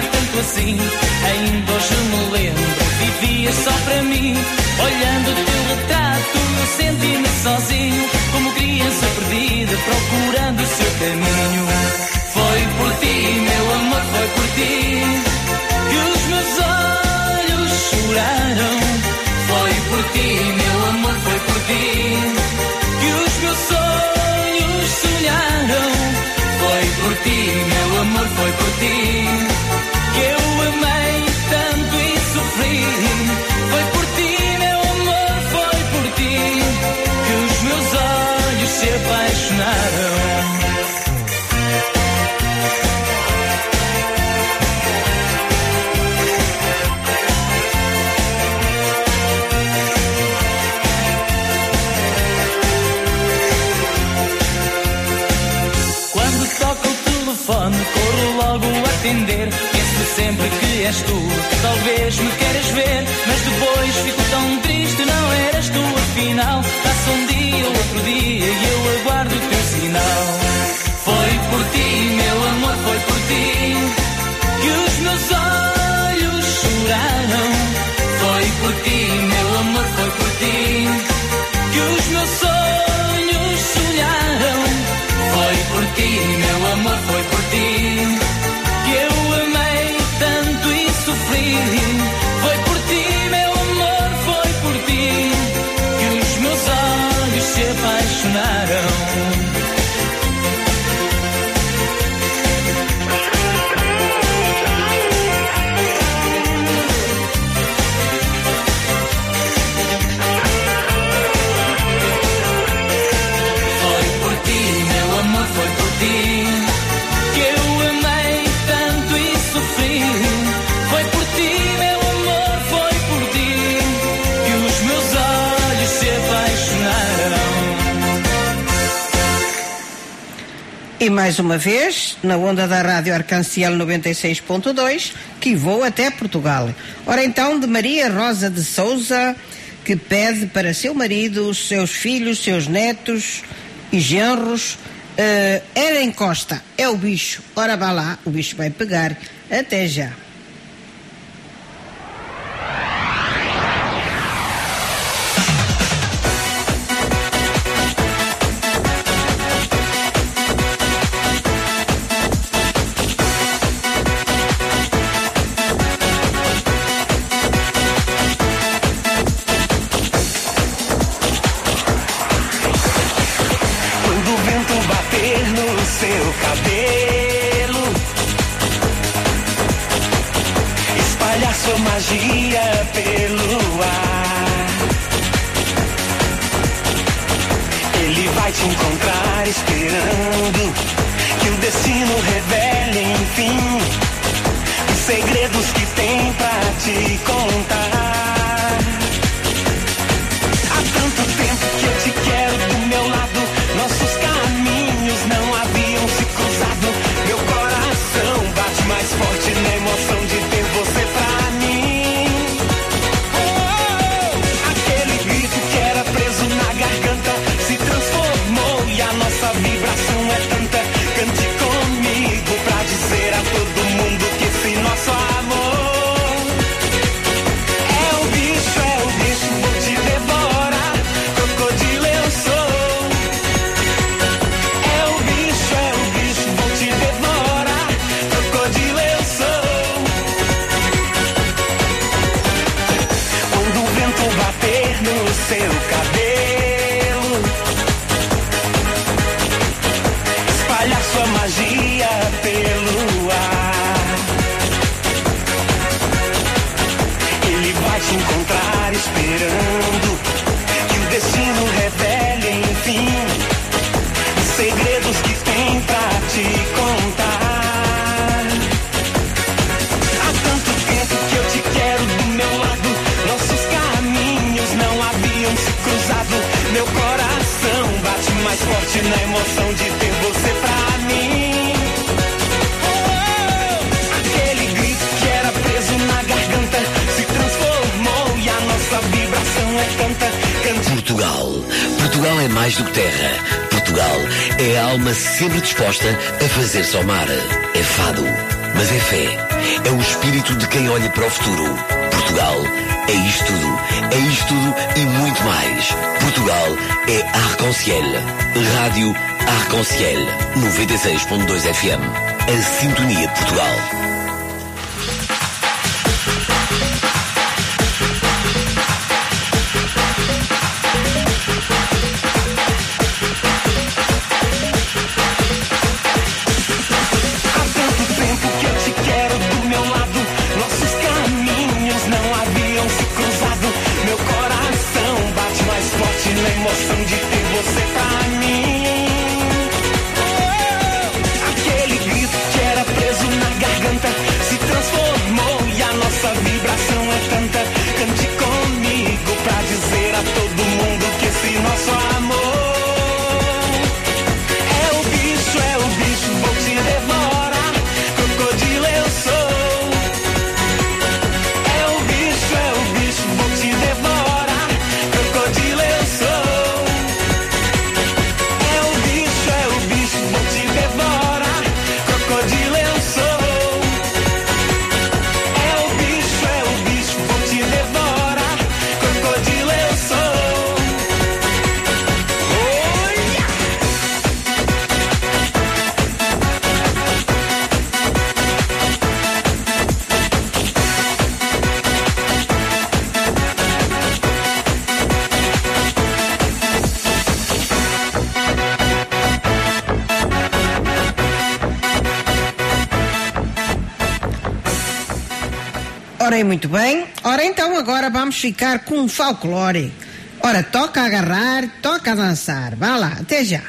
tanto assim. Ainda hoje me lembro, vivias só para mim. Olhando o teu retrato, eu senti-me sozinho, como criança perdida, procurando o seu caminho. Foi por ti, meu amor, foi por ti, que os meus olhos choraram. Foi por ti, meu amor, foi por ti, que os meus sonhos sonharam. Foi por ti, meu amor, foi por ti, que eu amei tanto e sofri. Foi por ti, meu amor, foi por ti, que os meus olhos se apaixonaram. Corro logo a atender, penso sempre que és tu, que talvez me queiras ver, mas depois fico tão triste, não eras tu afinal. Passa um dia, outro dia e eu aguardo o teu sinal. Foi por ti, meu amor, foi por ti, que os meus olhos choraram. Foi por ti, meu amor, foi por ti, que os meus sonhos sonharam. Foi por ti, meu amor, foi por ti, que eu amei tanto e sofri. Foi por ti, meu amor, foi por ti, que os meus olhos se apaixonaram. Foi por ti, que eu amei tanto e sofri. Foi por ti, meu amor, foi por ti, que os meus olhos se apaixonaram. E mais uma vez, na onda da Rádio Arcanciel 96.2, que voa até Portugal. Ora então, de Maria Rosa de Souza, que pede para seu marido, seus filhos, seus netos e genros, Ellen Costa, é o bicho. Ora vá lá, o bicho vai pegar. Até já. Seu cabelo, espalhar sua magia pelo ar. Ele vai te encontrar esperando que o destino revele, enfim, os segredos que tem pra te contar. Há tanto tempo que eu te quero do meu lado, nossos caminhos não haviam se cruzado. Meu coração bate mais forte na emoção de ter você pra mim. Aquele grito que era preso na garganta se transformou e a nossa vibração é tanta. Cante comigo pra dizer a todo mundo que esse nosso amor é o bicho, vou te devorar, crocodilo eu sou. Seu cabelo, espalhar sua magia pelo ar. Ele vai te encontrar esperando que o destino revele, enfim, os segredos que tem pra te contar. Há tanto tempo que eu te quero do meu lado, nossos caminhos não haviam se cruzado. Meu coração bate mais forte na emoção de ter você pra mim. Aquele grito que era preso na garganta se transformou e a nossa vibração é tanta. Portugal é mais do que terra. Portugal é a alma sempre disposta a fazer-se ao mar. É fado. mas é fé. É o espírito de quem olha para o futuro. Portugal é isto tudo. É isto tudo e muito mais. Portugal é Arc-en-Ciel. Rádio Arc-en-Ciel. 96.2 FM. A sintonia de Portugal. Ora, muito bem. Ora, então agora vamos ficar com um folclore. Ora, toca a agarrar, toca a dançar. Vá lá, até já.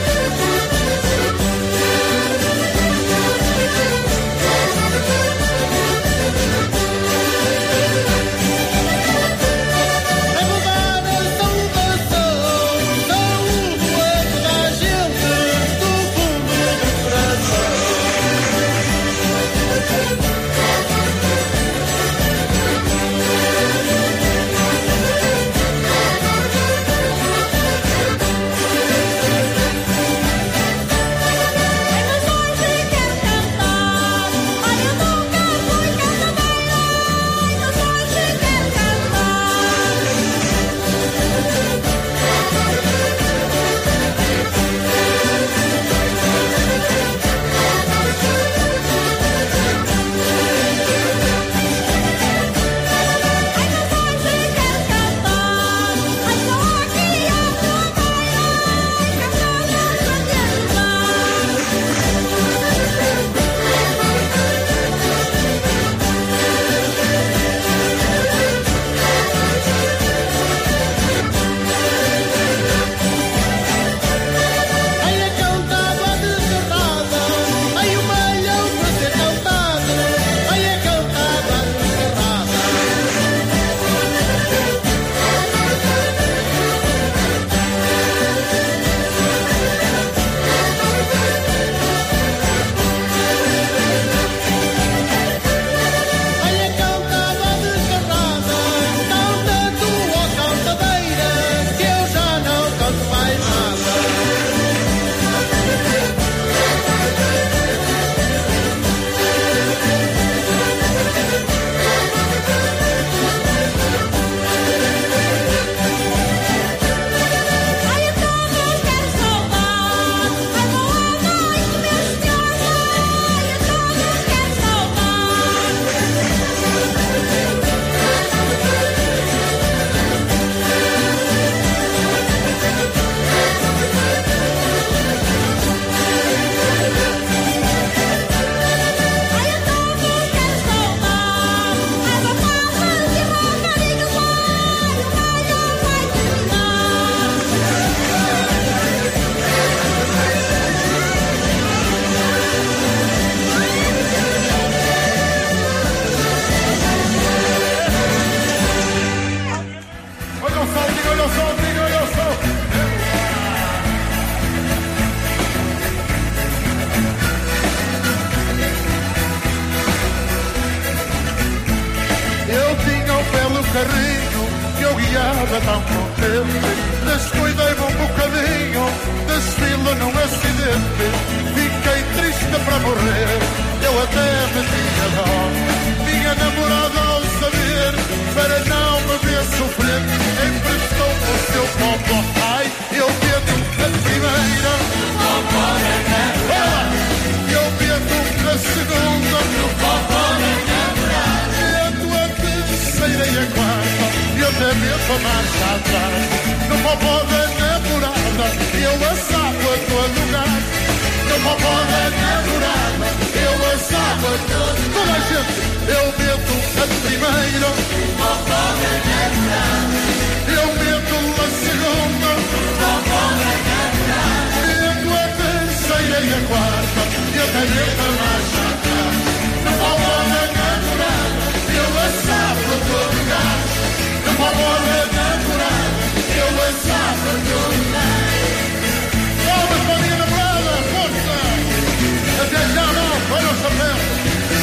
Boa eu guiava tão contente, descuidei-me um bocadinho, desfilo num acidente, fiquei triste para morrer, eu até me tinha dó. Minha namorada ao saber, para não me ver sofrer, emprestou-me o seu popó. Ai, eu bebo a primeira, popó da namorada. Eu bebo a segunda, popó da namorada. Bebo a terceira e a quarta, eu até bebo a marcha atrás. No popó da namorada, eu assavo a todo lugar. No popó da namorada, eu assavo a todo lugar. Toda a gente, eu bebo a primeira, popó da namorada. Eu bebo a segunda, popó da namorada. Bebo a terceira e a quarta, e até bebo a marcha atrás. No popó da namorada, eu assavo a todo lugar. No popó da namorada, eu assavo a todo lugar. Palmas para a minha namorada, força! Até já não, vai ao chapéu!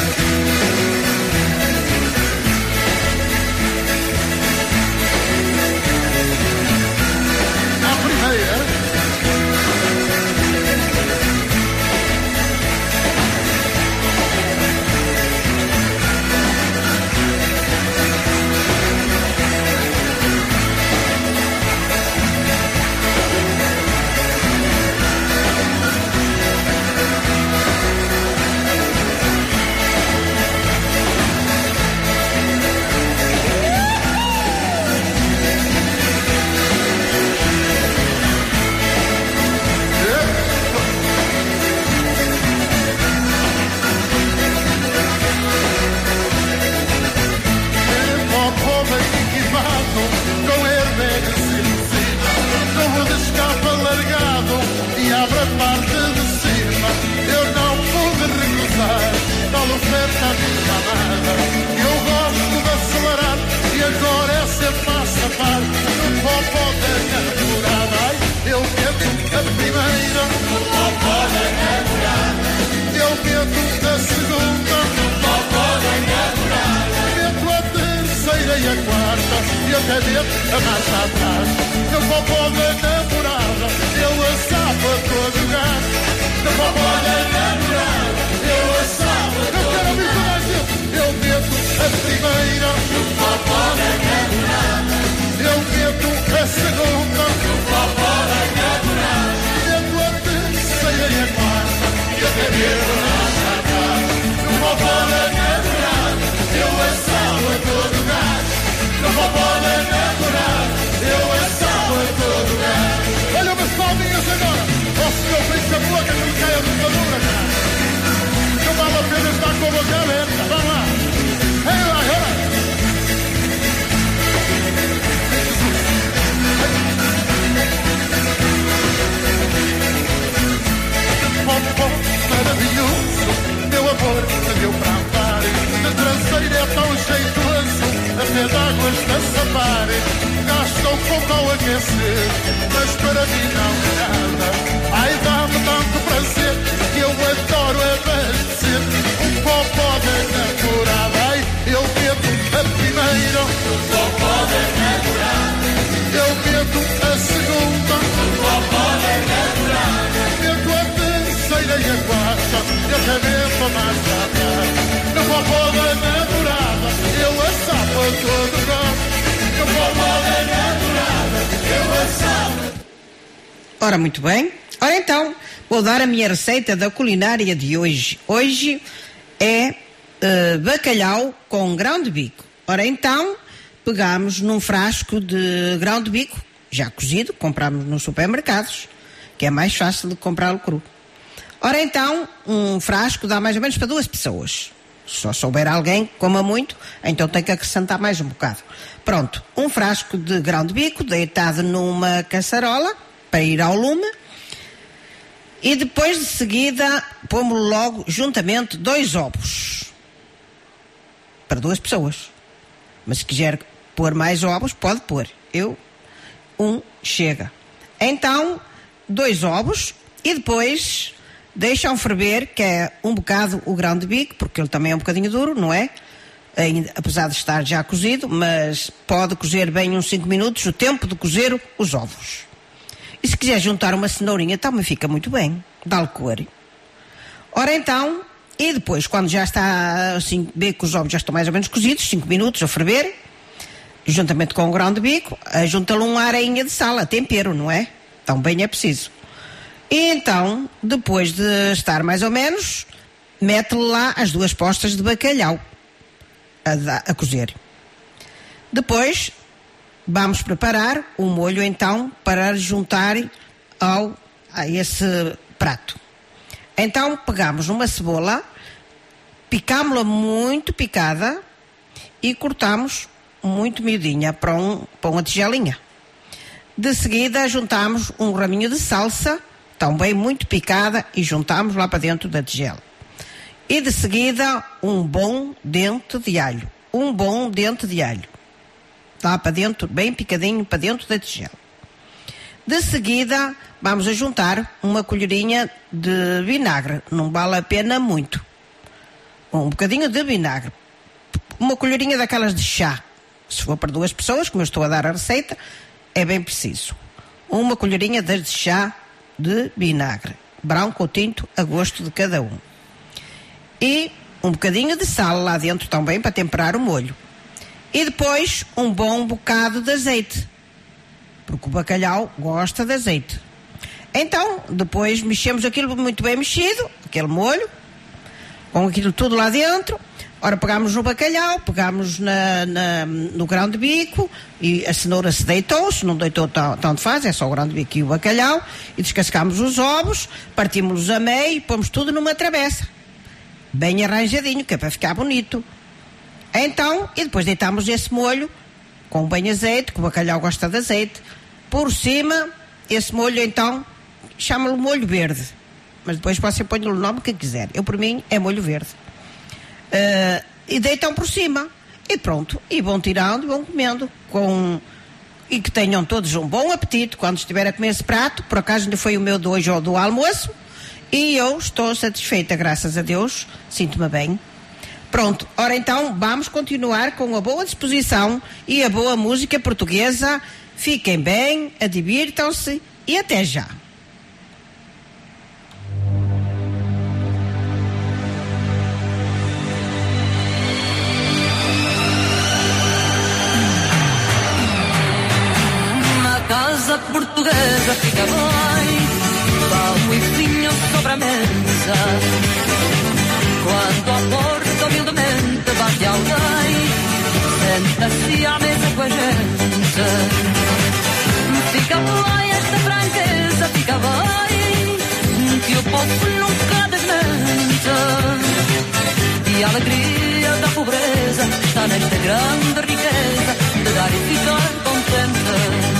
Com airbag cima, tubo de escape largado e abre a parte de cima. Eu não pude recusar tal oferta à minha amada. Eu gosto de acelerar e agora é sempre a sapar. No popó da namorada, ai, eu bebo a primeira, no popó da namorada. Eu bebo a segunda, no popó da namorada. Bebo a terceira e a quarta, e até bebo a marcha atrás. No popó da namorada, eu assavo a todo lugar. No popó da namorada, eu assavo a todo lugar. Eu quero ouvir toda a gente. Eu bebo a primeira, no popó da namorada. Eu bebo a segunda, no popó da namorada. Bebo a terceira e a quarta, e até bebo a marcha atrás. No popó da namorada, eu assavo a todo lugar. No popó da namorada, eu assavo a todo lugar. Olha umas palminhas agora. Ó senhor, fecha a boca, que não cai a ditadura, cara. Não vale a pena estar com a boca aberta. Vá lá. Ei lá, ei lá. Popó maravilhoso, meu amor, deu para andar. De traseiro é tão jeitoso, até d'águas da Sapare. Gasta um pouco ao aquecer, mas para mim não é nada. Ai, dá-me tanto prazer, que eu adoro abastecer. Um popó da namorada, ai, eu bebo a primeira, um popó da namorada. Eu bebo a segunda, um popó da namorada. Bebo a terceira e a quarta, e até bebo a marcha atrás. No popó da namorada, eu assavo a todo lugar. No popó da namorada, eu assavo. Ora, muito bem. Ora então, vou dar a minha receita da culinária de hoje. Hoje é bacalhau com grão de bico. Ora então, pegamos num frasco de grão de bico, já cozido, compramos nos supermercados, que é mais fácil de comprá-lo cru. Ora então, um frasco dá mais ou menos para 2 pessoas. Se só souber alguém que coma muito, então tem que acrescentar mais um bocado. Pronto, um frasco de grão de bico deitado numa caçarola para ir ao lume. E depois de seguida, pomos logo juntamente 2 ovos. Para 2 pessoas. Mas se quiser pôr mais ovos, pode pôr. Um chega. Então, 2 ovos e depois deixam ferver, que é um bocado o grão de bico, porque ele também é um bocadinho duro, não é? ainda, apesar de estar já cozido, mas pode cozer bem uns 5 minutos, o tempo de cozer os ovos. E se quiser juntar uma cenourinha, também fica muito bem, dá-lhe cor. Ora então, e depois, quando já está assim, vê que os ovos já estão mais ou menos cozidos, 5 minutos a ferver, juntamente com o grão de bico, junta-lhe uma areinha de sal, a tempero, não é? Também é preciso. E então, depois de estar mais ou menos, mete-lhe lá as 2 postas de bacalhau a cozer. Depois, vamos preparar o molho então para juntar a esse prato. Então, pegamos uma cebola, picámos-la muito picada e cortamos muito miudinha para uma tigelinha. De seguida, juntamos um raminho de salsa, também muito picada, e juntamos lá para dentro da tigela. E de seguida, um bom dente de alho. Lá para dentro, bem picadinho, para dentro da tigela. De seguida, vamos a juntar uma colherinha de vinagre. Não vale a pena muito. Um bocadinho de vinagre. Uma colherinha daquelas de chá. Se for para 2 pessoas, como eu estou a dar a receita, é bem preciso. Uma colherinha de chá de vinagre. Branco ou tinto, a gosto de cada um. E um bocadinho de sal lá dentro também para temperar o molho. E depois um bom bocado de azeite, porque o bacalhau gosta de azeite. Então, depois mexemos aquilo muito bem mexido, aquele molho, com aquilo tudo lá dentro. Ora, pegamos no bacalhau, pegamos no grão de bico, e a cenoura se deitou, se não deitou tanto faz, é só o grão de bico e o bacalhau, e descascamos os ovos, partimos-los a meio e pomos tudo numa travessa, bem arranjadinho, que é para ficar bonito. Então, e depois deitamos esse molho com bem azeite, que o bacalhau gosta de azeite. Por cima, esse molho então, chama-lhe molho verde. Mas depois você põe o nome que quiser. Eu, por mim, é molho verde. E deitam por cima. E pronto. E vão tirando e vão comendo. E que tenham todos um bom apetite quando estiver a comer esse prato. Por acaso ainda foi o meu de hoje ou do almoço. E eu estou satisfeita, graças a Deus. Sinto-me bem. Pronto, ora então vamos continuar com a boa disposição e a boa música portuguesa. Fiquem bem, divirtam-se e até já. Na casa portuguesa fica bem, pão e vinho sobre a mesa. Quando à porta humildemente bate alguém, senta-se à mesa com a gente. Fica bem esta franqueza, fica bem, que o povo nunca desmente. E a alegria da pobreza está nesta grande riqueza de dar e ficar contente.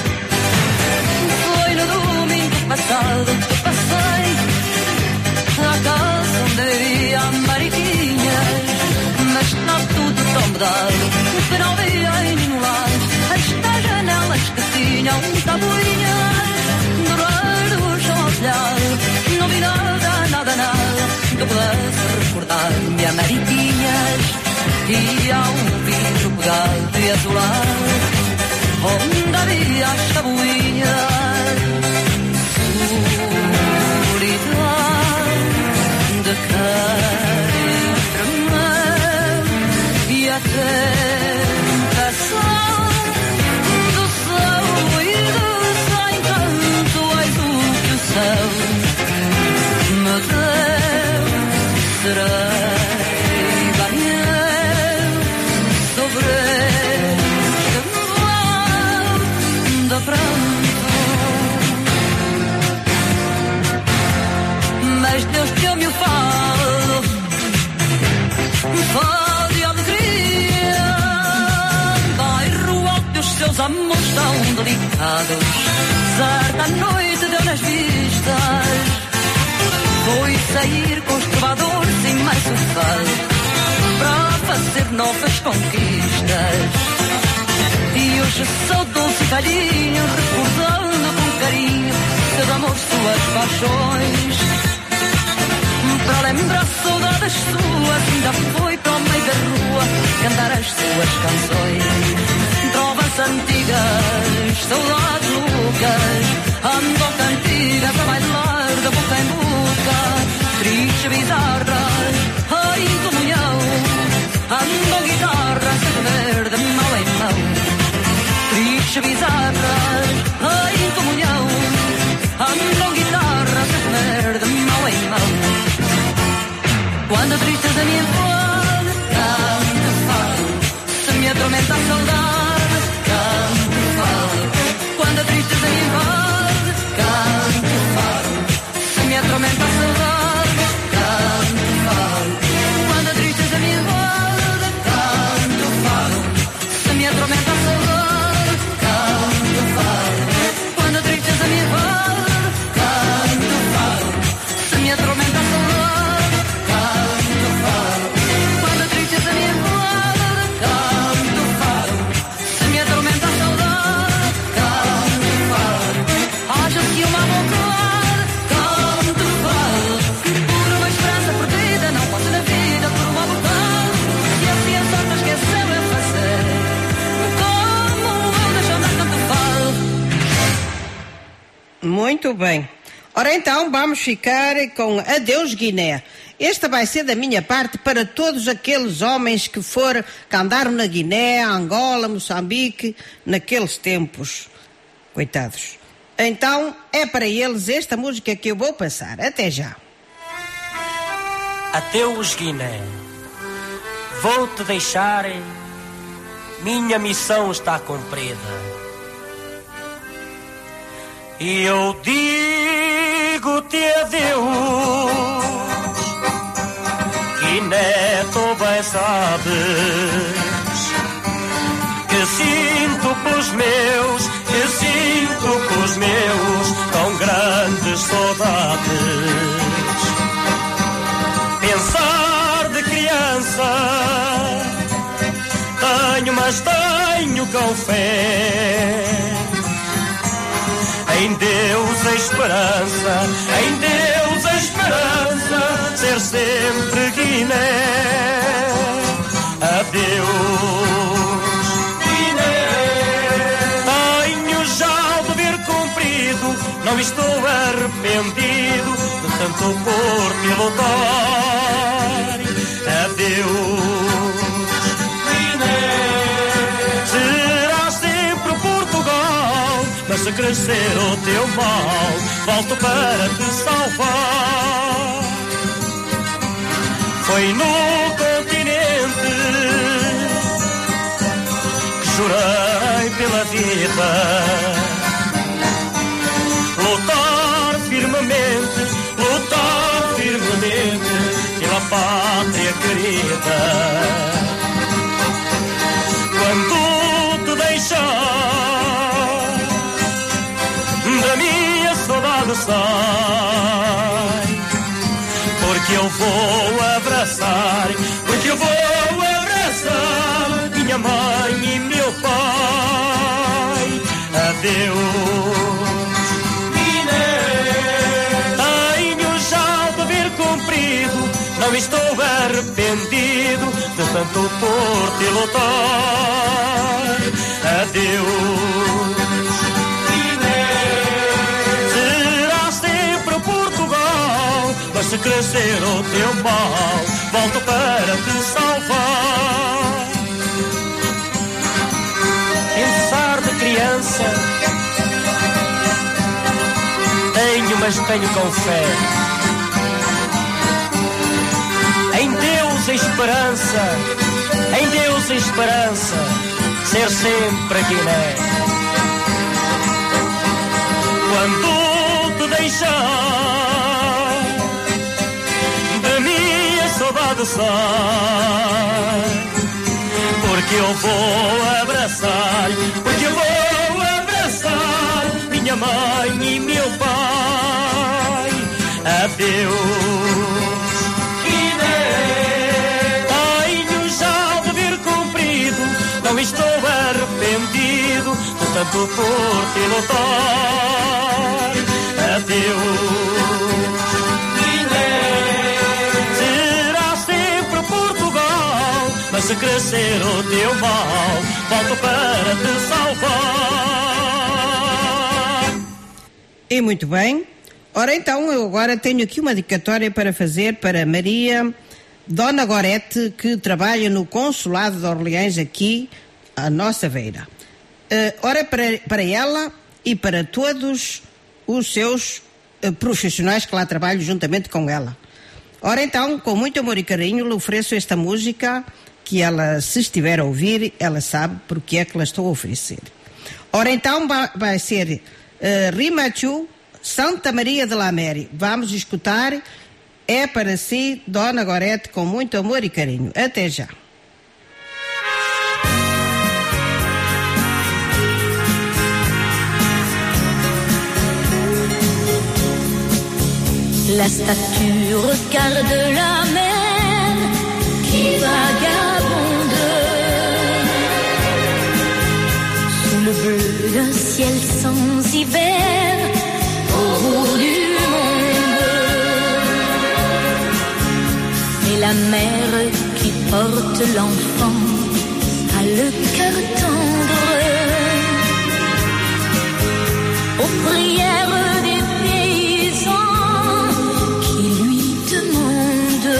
Foi no domingo passado que passei à casa onde ia a Mariquinhas, mas está tudo tão mudado que não via em nenhum lado estas janelas que tinham tabuinhas dourados ao olhar. Não vi nada que pudesse recordar-me a Mariquinhas. E há um vidro pegado e azulado onde havia as tabuinhas. De quem tremeu e a tentação do céu e do seu encanto. És o que o céu me deu. Serei bem eu sobre este vão da pranto. Mas Deus deu-me o fado, fado e alegria. Bairro alto e os seus amores tão delicados. Certa noite deu nas vistas. Fui sair com os trovadores e mais o fado para fazer novas conquistas. E hoje sou doce e velhinho, recordando com carinho seus amores, suas paixões. para lembrar saudades suas, ainda foi para o meio da rua cantar as suas canções. Trovas antigas, saudades loucas, andam cantigas a bailar da boca em boca. Tristes bizarras, ai comunhão, andam guitarras a ver de mão em mão. Tristes bizarras, ai comunhão, andam guitarras a ver de mão em mão. Quando a tristeza me envolve, canto fado, se me atormenta a saudade, canto fado. Quando a tristeza me envolve, canto fado, se me atormenta a saudade, canto fado. Quando a tristeza me envolve, canto fado, se me atormenta a saudade, canto fado. Quando a tristeza me envolve, canto fado, se me atormenta a saudade. Muito bem. Ora então, vamos ficar com Adeus Guiné. Esta vai ser da minha parte para todos aqueles homens que andaram na Guiné, Angola, Moçambique, naqueles tempos. Coitados. Então, é para eles esta música que eu vou passar. Até já. Adeus Guiné. Vou-te deixar, minha missão está cumprida. E eu digo-te adeus, Guiné, tu bem sabes que sinto pelos meus tão grandes saudades. Pensar de criança tenho, mas tenho com fé em Deus a esperança, em Deus a esperança, ser sempre Guiné. Adeus, Guiné. Tenho já o dever cumprido, não estou arrependido de tanto por te lutar. Adeus, Guiné. Será sempre Portugal, mas se crescer o teu mal, volto para te salvar. Foi no continente que jurei pela vida lutar firmemente pela pátria querida. Quando te deixar, da minha saudade sai, porque eu vou abraçar minha mãe e meu pai. Adeus, Guiné. Tenho já o dever cumprido, não estou arrependido de tanto por te lutar. Adeus, Guiné. Será sempre Portugal, mas se crescer o teu mal, volto para te salvar. Pensar de criança tenho, mas tenho com fé em Deus a esperança, ser sempre Guiné. Quando te deixar, da minha saudade sai, porque eu vou abraçar minha mãe e meu pai. Adeus, Guiné. Tenho já o dever cumprido, não estou arrependido de tanto por te lutar. Adeus, Guiné. crescer o teu mal, volto para te salvar. E muito bem. Ora então, eu agora tenho aqui uma dedicatória para fazer para Maria Dona Gorete, que trabalha no Consulado de Orleans aqui à nossa beira. Ora, para ela e para todos os seus profissionais que lá trabalham juntamente com ela. Ora então, com muito amor e carinho, lhe ofereço esta música que ela, se estiver a ouvir, ela sabe porque é que la estou a oferecer. Ora então, vai ser Rimachu, Santa Maria de la Mary. Vamos escutar. É para si, Dona Gorete, com muito amor e carinho. Até já. La statue regarde la mer qui vagabonde sous le bleu d'un ciel sans hiver au bout du monde. Et la mère qui porte l'enfant a le cœur tendre aux prières des paysans qui lui demandent.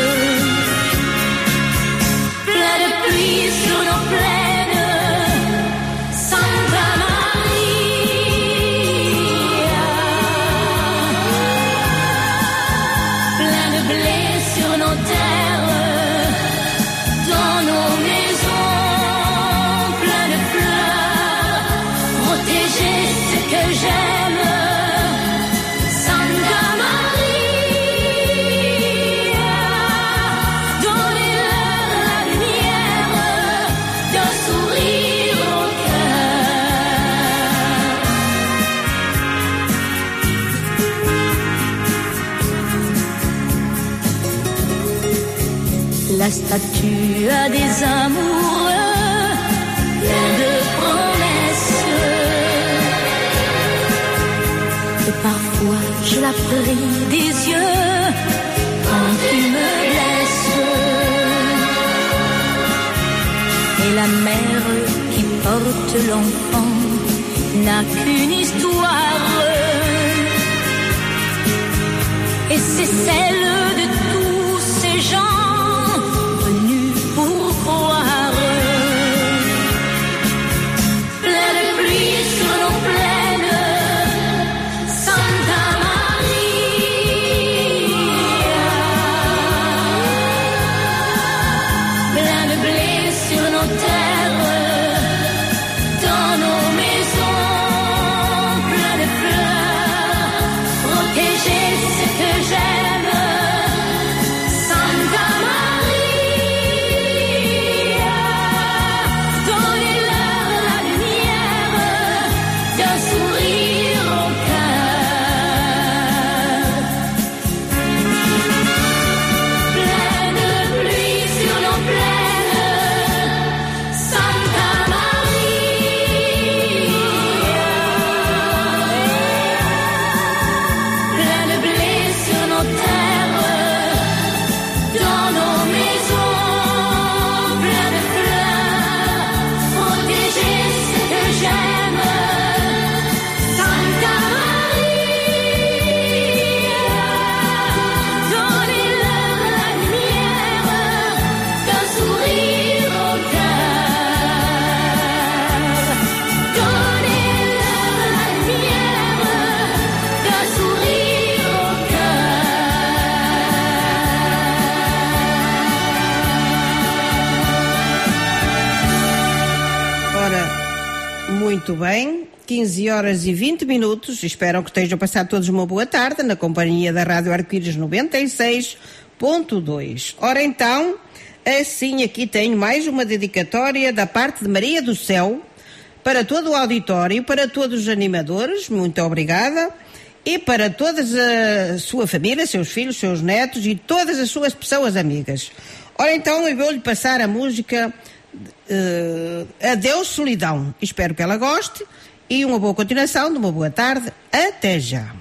Plein de pluie sur nos plaines, Santa Maria. Plein de blé sur nos terres, dans nos maisons. Plein de fleurs, protéger ce que j'aime. Santa Maria, donnez-leur la lumière d'un sourire au cœur. La statue a des amoureux, plein de promesses. Et parfois je la prie des yeux quand tu me blesses. Et la mère qui porte l'enfant n'a qu'une histoire. Et c'est celle de tous ces gens venus pour croire. Plein de pluie sur nos plaines, Santa Maria. Plein de blé sur nos terres, dans nos maisons. Plein de fleurs, protéger ce que j'aime. Santa Maria, donnez-leur la lumière d'un sourire au cœur. Plein de pluie sur nos plaines, Santa Maria. Plein de blé sur nos terres, dans nos maisons. Plein de fleurs, protéger ce que j'aime. Santa Maria, donnez-leur la lumière d'un sourire au cœur. Donnez-leur la lumière d'un sourire au Ora, muito bem, 15 horas e 20 minutos, espero que estejam a passar todos uma boa tarde na companhia da Rádio Arco-Íris 96.2. Ora então, assim aqui tenho mais uma dedicatória da parte de Maria do Céu, para todo o auditório, para todos os animadores, muito obrigada, e para toda a sua família, seus filhos, seus netos e todas as suas pessoas amigas. Ora então, eu vou-lhe passar a música Adeus Solidão. Espero que ela goste e uma boa continuação de uma boa tarde. Até já.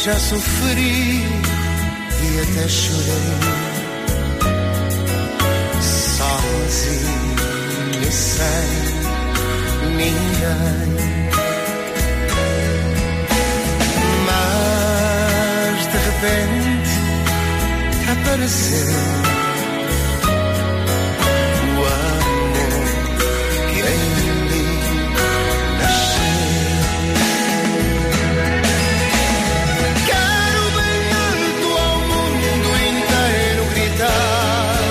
já sofri e até chorei, sozinho, sem ninguém. Mas de repente apareceu o amor que em mim nasceu. Quero bem alto ao mundo inteiro gritar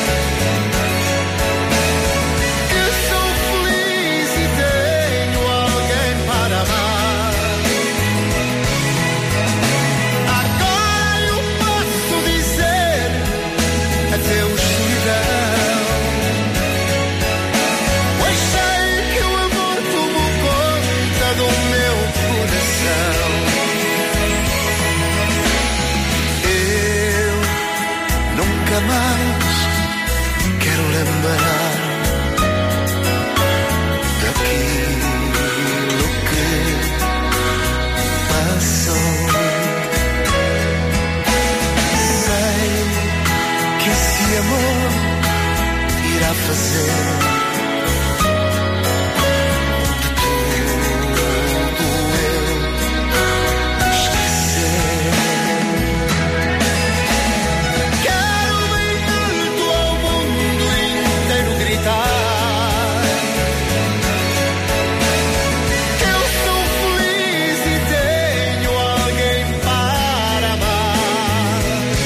que sou feliz e tenho alguém para amar. Agora eu posso dizer adeus, solidão, pois sei que o amor tomou conta do meu coração. Eu nunca mais quero lembrar daquilo que passou. Sei que esse amor irá fazer de tudo eu esquecer. Quero bem alto ao mundo inteiro gritar que eu sou feliz e tenho alguém para amar.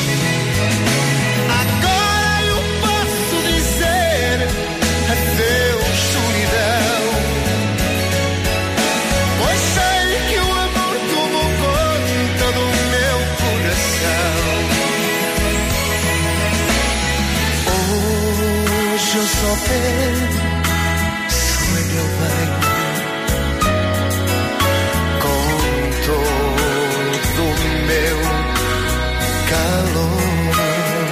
Agora eu posso dizer adeus, solidão, pois sei que o amor tomou conta do meu coração. Hoje eu só penso em meu bem, com todo o meu calor.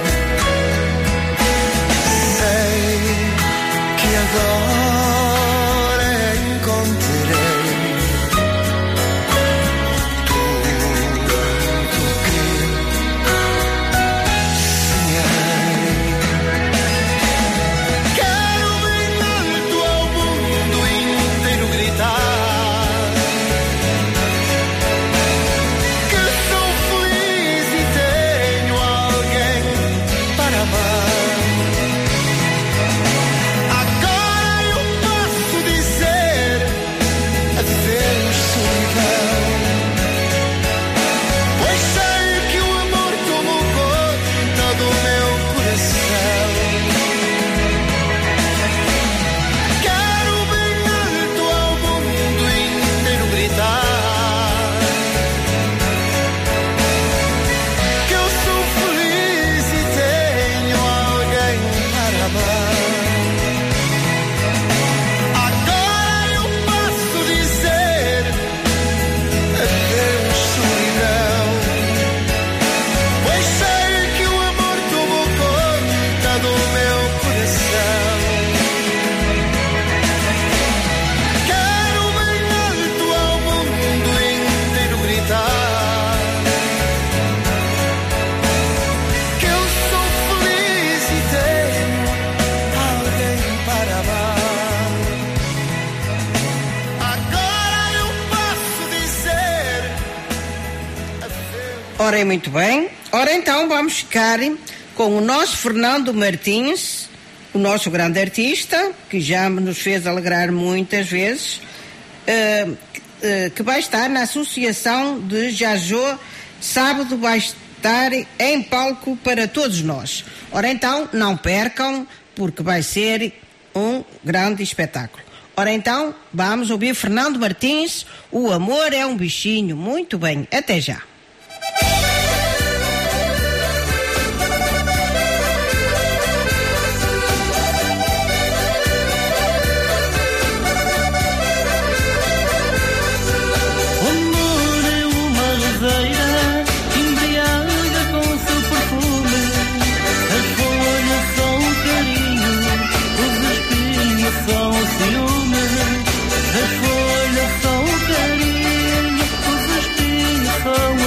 Sei que agora encontrei tudo que sonhei. Quero bem alto ao mundo inteiro gritar que sou feliz e tenho alguém para amar. Agora eu posso dizer adeus, solidão, pois sei que o amor tomou conta do meu coração. Quero bem alto ao mundo inteiro gritar que eu sou feliz e tenho alguém para amar. Agora eu posso dizer adeus, solidão, pois sei que o amor tomou conta do meu coração. Quero bem alto ao mundo inteiro gritar que eu sou feliz e tenho alguém para amar. Agora eu posso dizer adeus. Ora, muito bem. Ora, então vamos ficar com o nosso Fernando Martins, o nosso grande artista, que já nos fez alegrar muitas vezes, que vai estar na Associação de Jajô. Sábado vai estar em palco para todos nós. Ora, então, não percam, porque vai ser um grande espetáculo. Ora, então, vamos ouvir Fernando Martins, O Amor é um Bichinho. Muito bem, até já. Amor é uma roseira que embriaga com seu perfume. As folhas são o carinho, os espinhos são o ciúme. As folhas são o carinho, os espinhos são o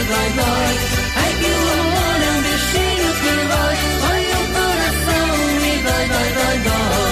dói, dói. Ai que o amor é um bichinho que dói, dói o coração e dói, dói, dói, dói.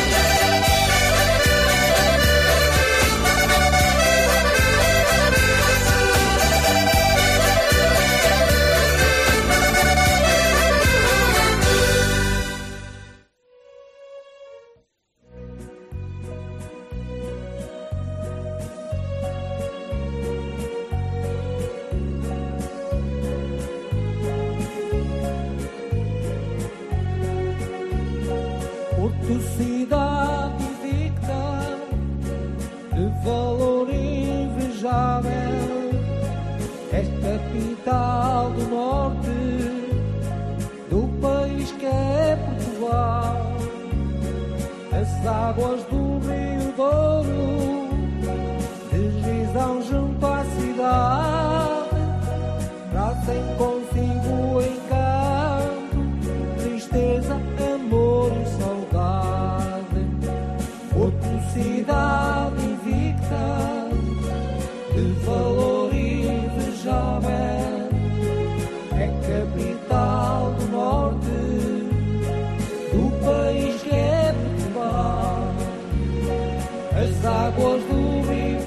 Porto, cidade invicta, de valor invejável, és capital do norte, do país que é Portugal. As águas do Rio Douro deslizam junto à cidade, trazem consigo o encanto, tristeza, amor e saudade. Outra cidade invicta, de valor invejável, é capital do norte, do país que é Portugal. As águas do Rio.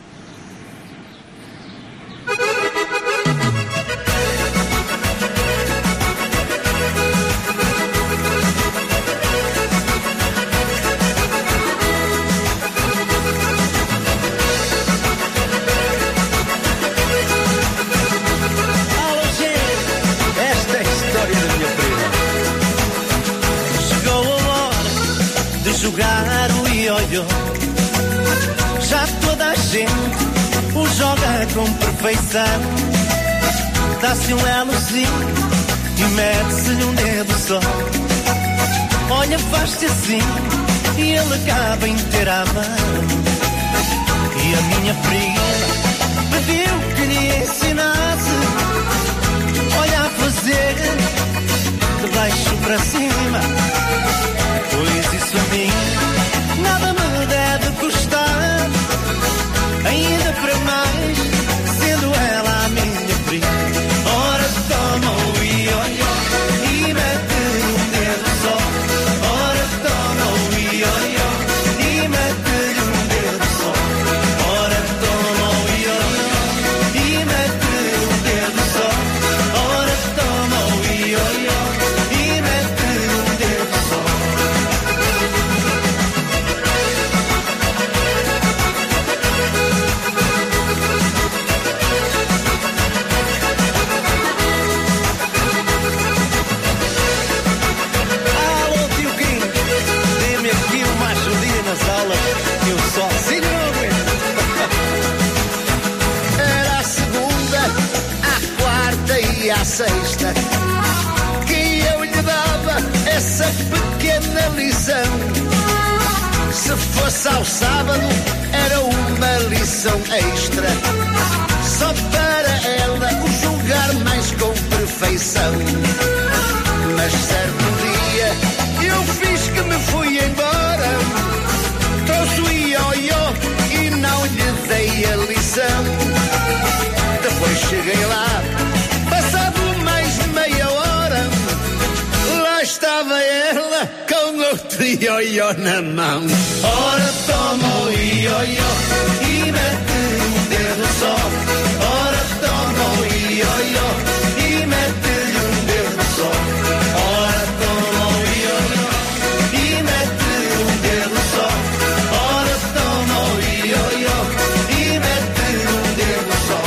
Jogar o ioiô, já toda a gente o joga com perfeição. Dá-se um elozinho e mete-se-lhe um dedo só. Olha, faz-se assim e ele acaba inteiro à mão. E a minha prima pediu que lhe ensinasse, olha, a fazer de baixo para cima. Pois isso a mim nada me deve custar, ainda para mais, sendo ela a minha prima. Ora toma o ioiô e mete-lhe um dedo só. Ora toma o ioiô e mete-lhe um dedo só. Ora toma o ioiô e mete-lhe um dedo só. Ora toma o ioiô e mete-lhe um dedo só. Eu sozinho não aguento. Era a segunda, à quarta e à sexta que eu lhe dava essa pequena lição. Se fosse ao sábado era uma lição extra, só para ela o julgar mais com perfeição. Mas certo dia eu fiz que me fui embora, trouxe o ioiô e não lhe dei a lição. Depois cheguei lá, passado mais meia hora, lá estava ela com outro ioiô na mão. Ora toma o ioiô e mete um dedo só. Ora toma o ioiô e mete-lhe um dedo só. Ora toma o ioiô e mete-lhe um dedo só. Ora toma o ioiô e mete-lhe um dedo só.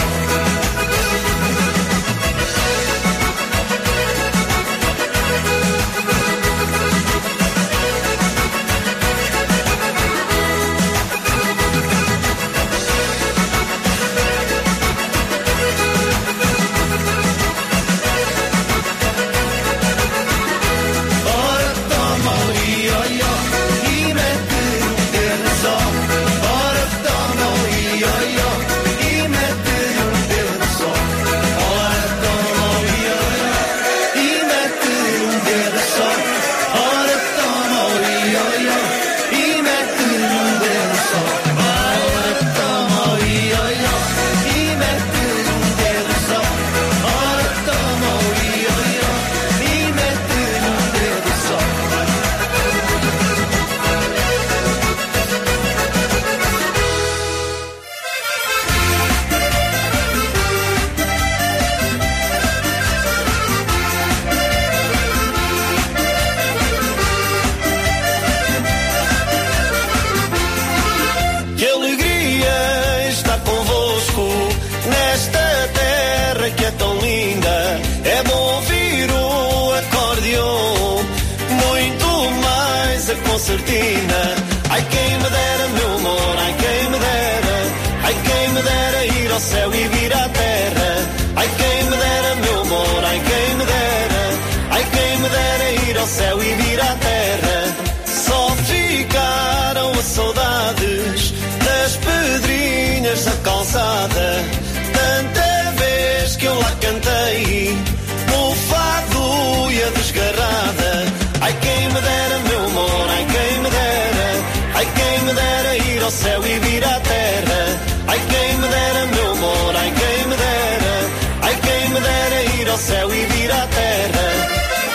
concertina. Ai quem me dera, meu amor, ai quem me dera. Ai quem me dera ir ao céu e vir à terra. Ai quem me dera, meu amor, ai quem me dera. Ai quem me dera ir ao céu e vir à terra. Só ficaram as saudades das pedrinhas da calçada. Tanta vez que eu lá cantei o fado e a desgarrada. Ai quem me dera, meu amor, ai quem me dera. Ai quem me dera ir ao céu e vir à terra. Ai quem me dera, meu amor, ai quem me dera. Ai quem me dera ir ao céu e vir à terra.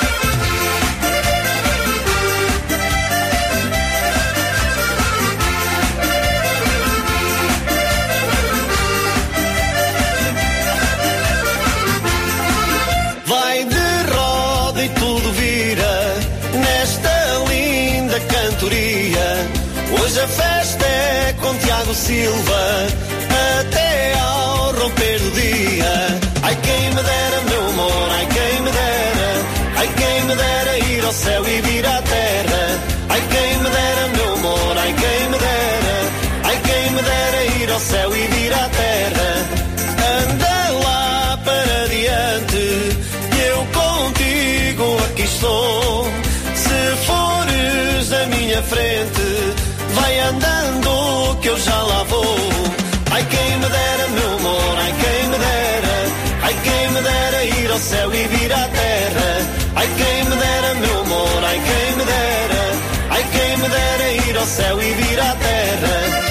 Vai de roda e tudo vira nesta linda cantoria. Hoje a festa é com Tiago Silva até ao romper do dia. Ai quem me dera, meu amor, ai quem me dera. Ai quem me dera ir ao céu e vir à terra. Ai quem me dera, meu amor, ai quem me dera. Ai quem me dera ir ao céu e vir à terra. Anda lá para diante, eu contigo aqui estou. Se fores à minha frente, vai andando que eu já lá vou. Ai quem me dera, meu amor, ai quem me dera. Ai quem me dera ir ao céu e vir à terra. Ai quem me dera, meu amor, ai quem me dera. Ai quem me dera ir ao céu e vir à terra.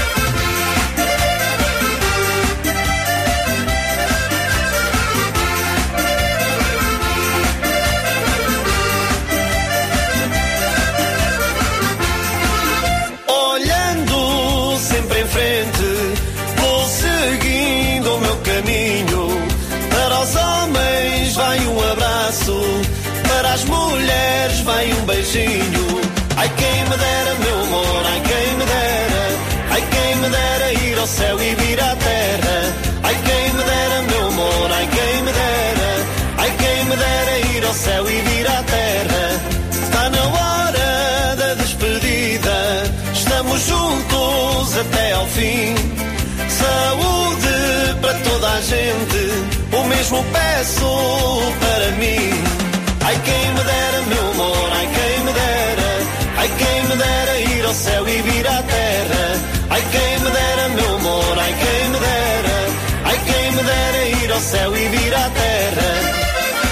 Vou seguindo o meu caminho. Para os homens vai um abraço, para as mulheres vai um beijinho. Ai quem me dera, meu amor, ai quem me dera. Ai quem me dera ir ao céu e vir à terra. Ai quem me dera, meu amor, ai quem me dera. Ai quem me dera ir ao céu e vir à terra. Está na hora da despedida, estamos juntos até ao fim. Saúde para toda a gente, o mesmo peço para mim. Ai quem me dera, meu amor, ai quem me dera. Ai quem me dera ir ao céu e vir à terra. Ai quem me dera, meu amor, ai quem me dera. Ai quem me dera ir ao céu e vir à terra.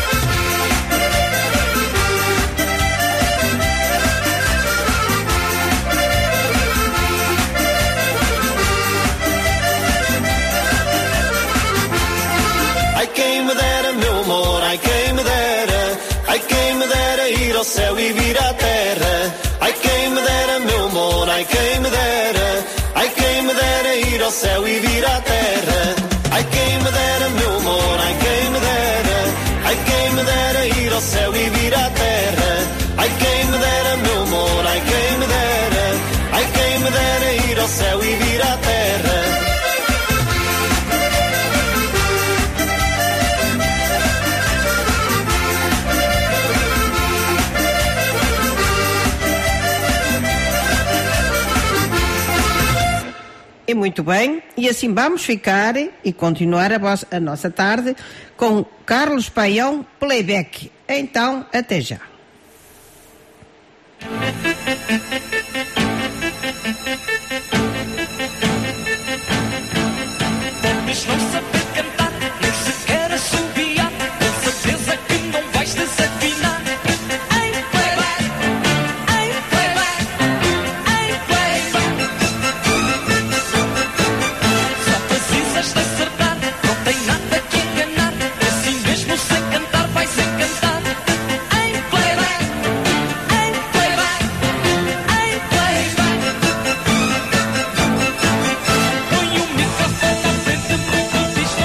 Ai quem me dera, meu amor, ai quem me dera. Ai quem me dera ir ao céu e vir à terra. Ai quem me dera, meu amor, ai quem me dera. Ai quem me dera ir ao céu e vir à terra. Ai quem me dera, meu amor, ai quem me dera. Ai quem me dera ir ao céu e vir à terra. Ai quem me dera, meu amor, ai quem me dera. Ai quem me dera ir ao céu e vir à terra. E muito bem, e assim vamos ficar e continuar a nossa tarde com Carlos Paião Playback. Então, até já. Podes não saber cantar, nem sequer assobiar, com certeza que não vais desafinar. Em playback, em playback, em playback. Só precisas de acertar, não tem nada que enganar. Assim mesmo sem cantar vais a cantar. Em playback, em playback, em playback. Põe o microfone à frente do disco.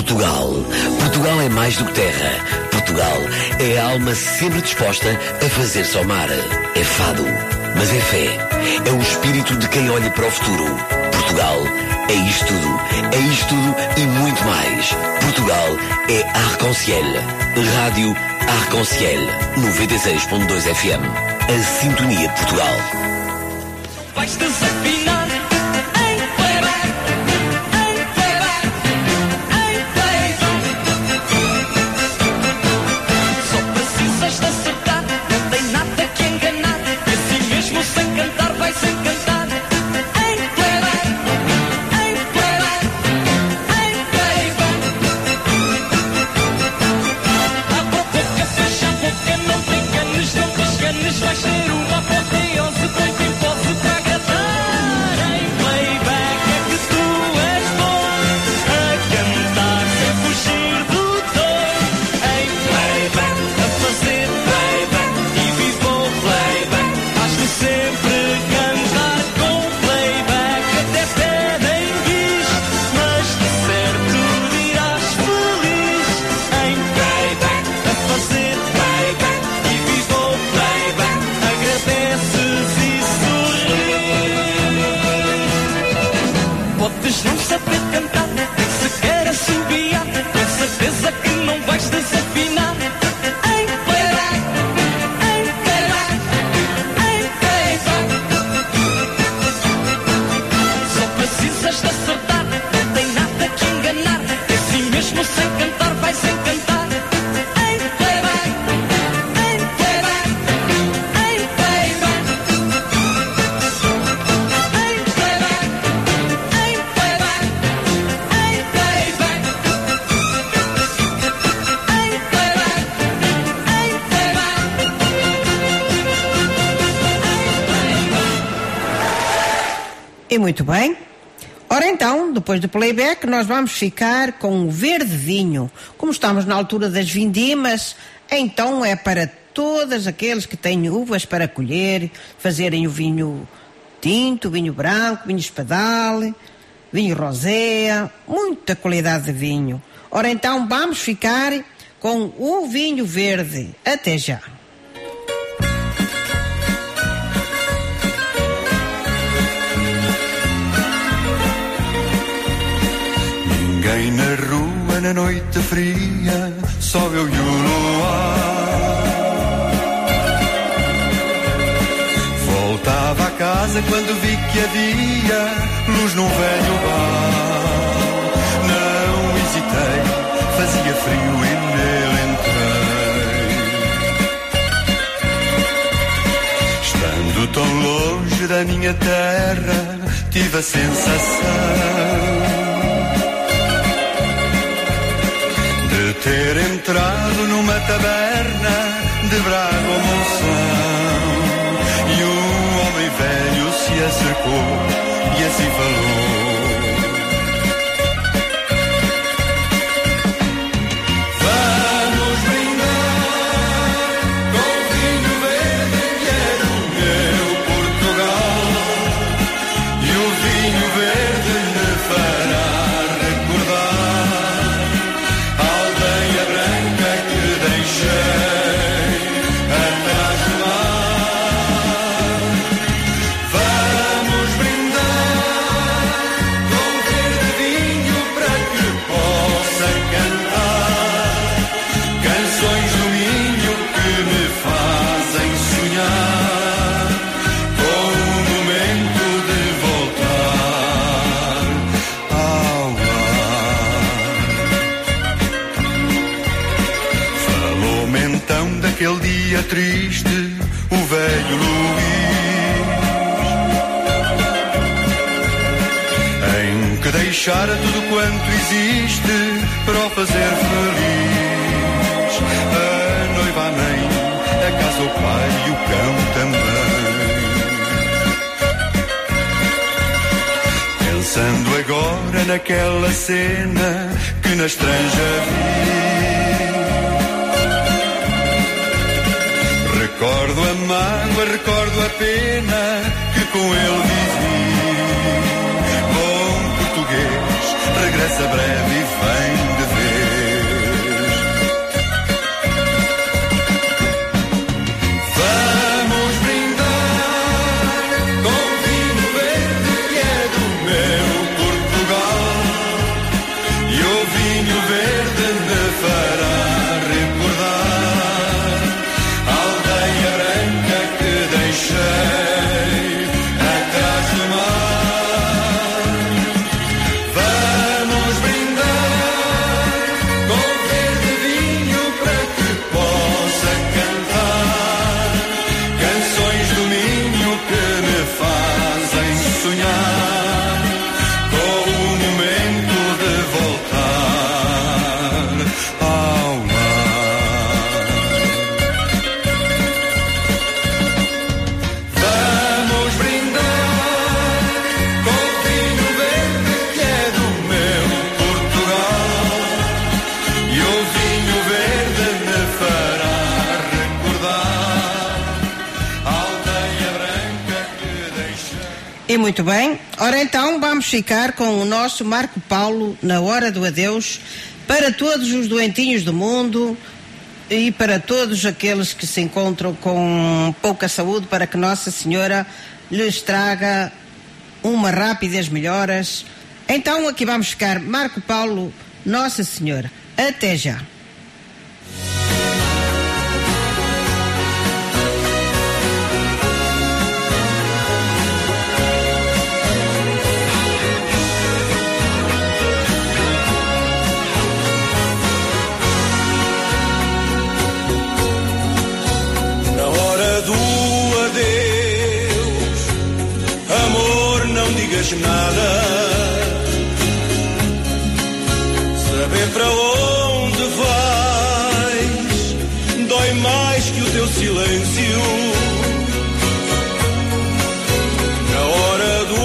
Portugal. Portugal é mais do que terra. Portugal é a alma sempre disposta a fazer-se ao mar. É fado, mas é fé. É o espírito de quem olha para o futuro. Portugal é isto tudo. É isto tudo e muito mais. Portugal é Arc-en-Ciel. Rádio Arc-en-Ciel 96.2 FM. A sintonia de Portugal. Vais desafinar em playback, em playback, em playback. Só precisas de acertar, não tem nada que enganar. E assim mesmo sem cantar vais encantar. Em playback, em playback, em playback. Abre a boca, fecha a boca, não te enganes, não te esganes. Vais ter uma apoteose, pois impose para agradar. Em playback é que tu és bom a cantar sem fugir do tom. Em playback, a fazer playback e vivo o playback. Has de sempre cantar com playback. Até pedem bis, mas de certo dirás feliz. Em playback, a fazer playback e vivo o playback. Agradeces e sorris. Podes não saber cantar, nem sequer assobiar. Com certeza que não vais desafinar. Em playback, em playback, em playback. Só precisas de acertar, não tem nada que enganar. E assim mesmo sem cantar vais encantar. Em playback, em playback, em playback. Em playback, em playback, em playback. Em playback, em playback. E muito bem. Ora então, depois do playback, nós vamos ficar com o verde vinho. Como estamos na altura das vindimas, então é para todos aqueles que têm uvas para colher, fazerem o vinho tinto, vinho branco, vinho espadal, vinho rosé, muita qualidade de vinho. Ora então, vamos ficar com o vinho verde. Até já. Ninguém na rua na noite fria, só eu e o luar. Voltava a casa quando vi que havia luz num velho bar. Não hesitei, fazia frio e nele entrei. Estando tão longe da minha terra, tive a sensação de ter entrado numa taberna de Braga ou Monção. E um homem velho se acercou e assim falou: vamos brindar com vinho verde que é do meu Portugal. E o vinho verde me fará recordar a aldeia branca que deixei atrás do mar. Vamos brindar com verde vinho para que possa cantar canções do Minho que me fazem sonhar com o momento de voltar ao lar. Falou-me então daquele dia triste o velho Luís, em que deixara tudo quanto existe para o fazer feliz. A noiva, a mãe, a casa, o pai e o cão também. Pensando agora naquela cena que na estranja vi, recordo a mágoa, recordo a pena que com ele vivi. Bom português, regressa breve e vem de vez. E muito bem. Ora então, vamos ficar com o nosso Marco Paulo na hora do adeus para todos os doentinhos do mundo e para todos aqueles que se encontram com pouca saúde, para que Nossa Senhora lhes traga uma rápidas melhoras. Então aqui vamos ficar Marco Paulo, Nossa Senhora. Até já. Na hora do adeus, amor, não digas nada. Saber para onde vais dói mais que o teu silêncio. Na hora do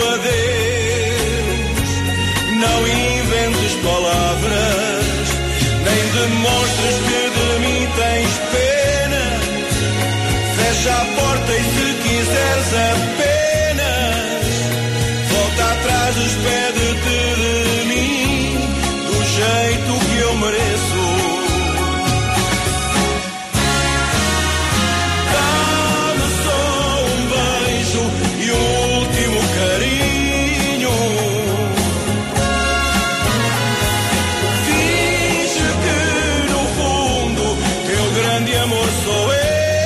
adeus, não inventes palavras, nem demonstres que de mim tens pena. Fecha a porta e se quiseres apenas volta atrás, despede-te de mim do jeito que eu mereço. Dá-me só um beijo e um último carinho. Finge que no fundo teu grande amor sou eu.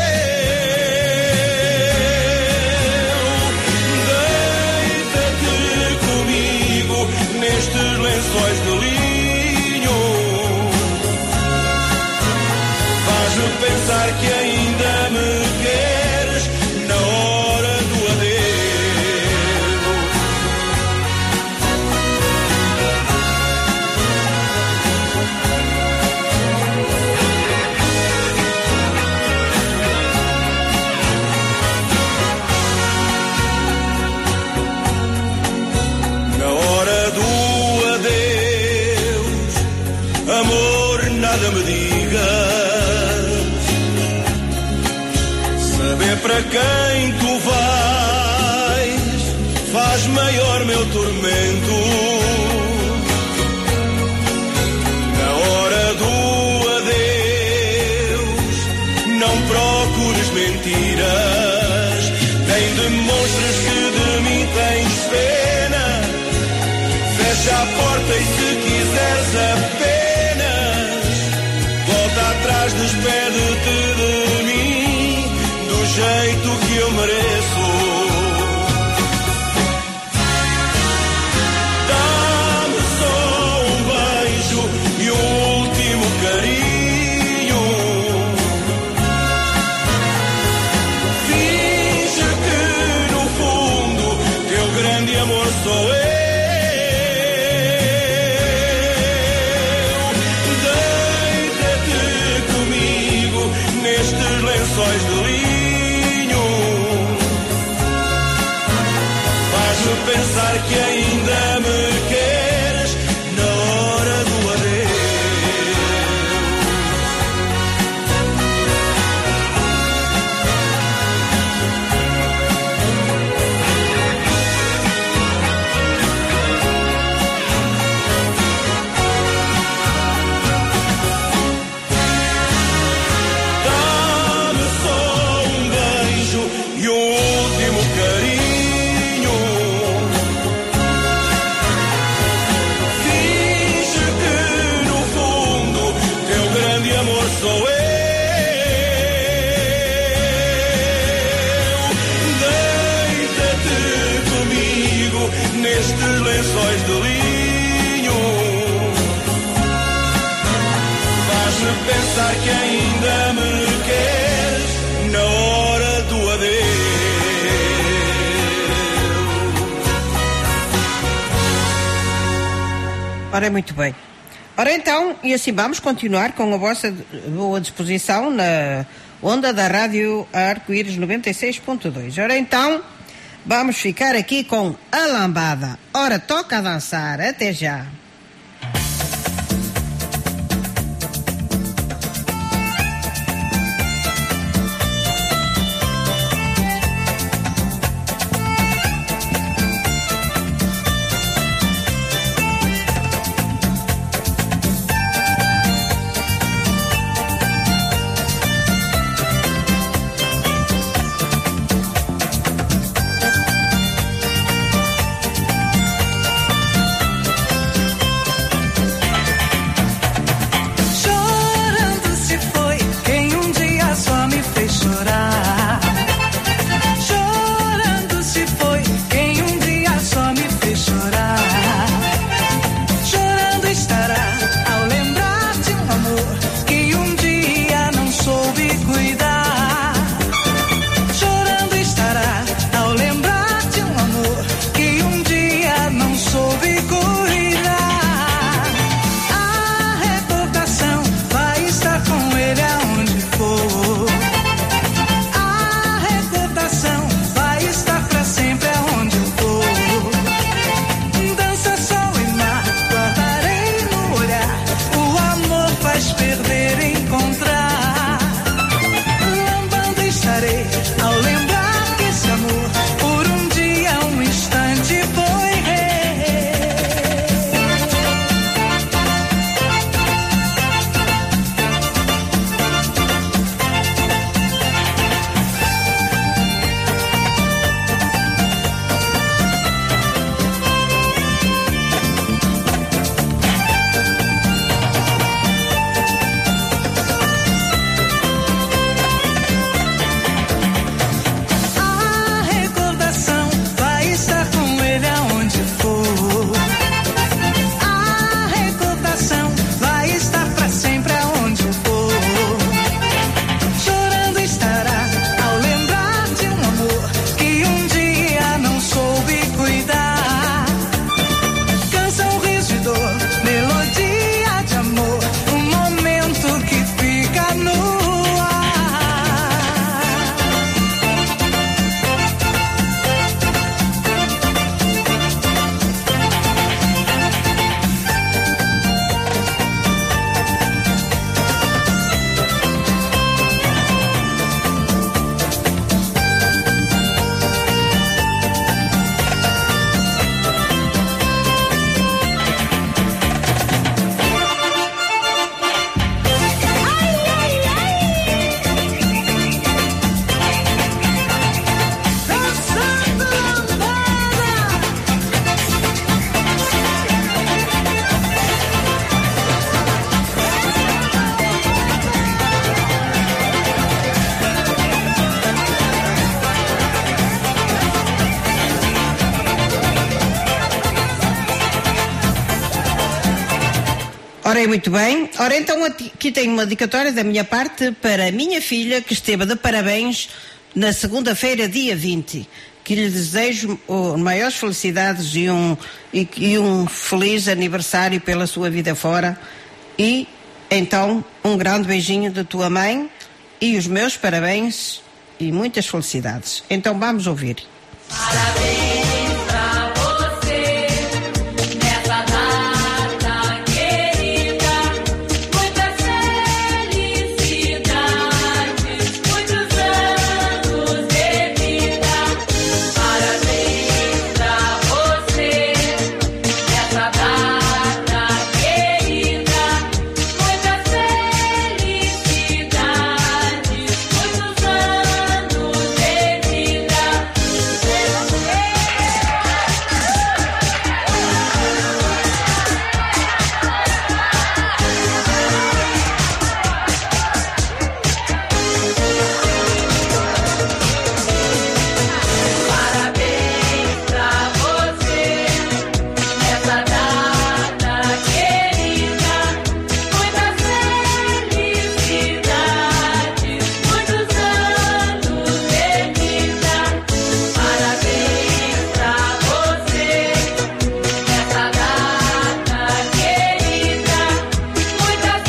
Deita-te comigo nestes lençóis de linho. Faz-me pensar que ainda me queres na hora do adeus. Na hora do adeus, amor, nada me digas. Saber para quem tu vais faz maior meu tormento. Na hora do adeus, não procures mentiras, nem demonstres que de mim tens pena. Fecha a porta e se quiseres apenas volta atrás, despede-te de mim do jeito que eu mereço. Dá-me só um beijo e um último carinho. Finge que no fundo teu grande amor sou eu. Deita-te comigo nestes lençóis de linho. Faz-me pensar que ainda me queres na hora do adeus. Dá-me só um beijo e um último carinho. Finge que no fundo teu grande amor sou eu. Deita-te comigo nestes lençóis de linho. Faz-me pensar que ainda me queres na hora do adeus. Ora, muito bem. Ora então, e assim vamos continuar com a vossa boa disposição na onda da Rádio Arco-Íris 96.2. Ora então, vamos ficar aqui com a lambada. Ora, toca a dançar. Até já. Ora, muito bem. Ora, então aqui tenho uma dedicatória da minha parte para a minha filha, que esteve de parabéns na segunda-feira, dia 20. Que lhe desejo maiores felicidades e um feliz aniversário pela sua vida fora. E, então, um grande beijinho da tua mãe e os meus parabéns e muitas felicidades. Então, vamos ouvir. Parabéns pra você, nessa data querida, muitas felicidades, muitos anos de vida. Parabéns pra você, nessa data querida, muitas felicidades, muitos anos de vida. Parabéns pra você, nessa data querida, muitas felicidades, muitos anos de vida. Parabéns pra você, nessa data querida, muitas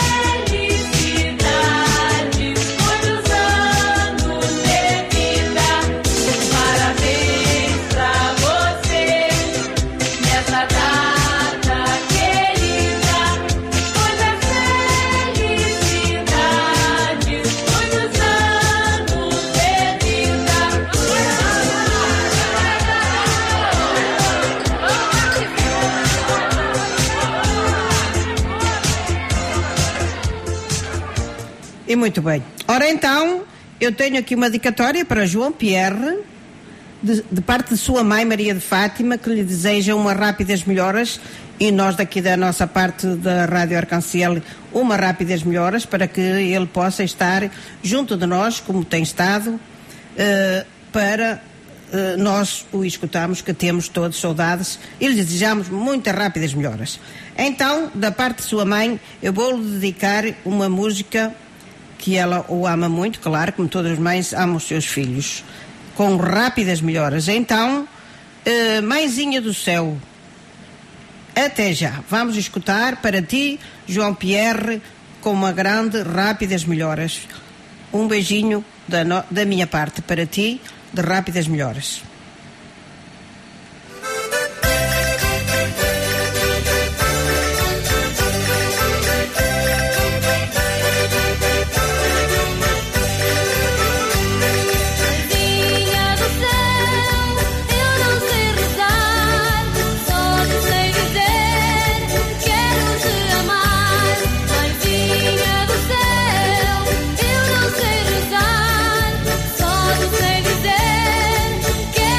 felicidades, muitos anos de vida. Parabéns pra você, nessa data querida, muitas felicidades, muitos anos de vida. E muito bem. Ora, então, eu tenho aqui uma dedicatória para João Pierre, de parte de sua mãe, Maria de Fátima, que lhe deseja umas rápidas melhoras, e nós daqui da nossa parte da Rádio Arcanciel, umas rápidas melhoras, para que ele possa estar junto de nós, como tem estado, para nós o escutarmos, que temos todos saudades, e lhe desejamos muitas rápidas melhoras. Então, da parte de sua mãe, eu vou-lhe dedicar uma música que ela o ama muito, claro, como todas as mães amam os seus filhos, com rápidas melhoras. Então, Mãezinha do Céu, até já. Vamos escutar para ti, João Pierre, com uma grande, rápidas melhoras. Um beijinho da minha parte para ti, de rápidas melhoras. Mãezinha do céu, eu não sei rezar, só te sei dizer, quero te amar. Mãezinha do céu, eu não sei rezar, só te sei dizer,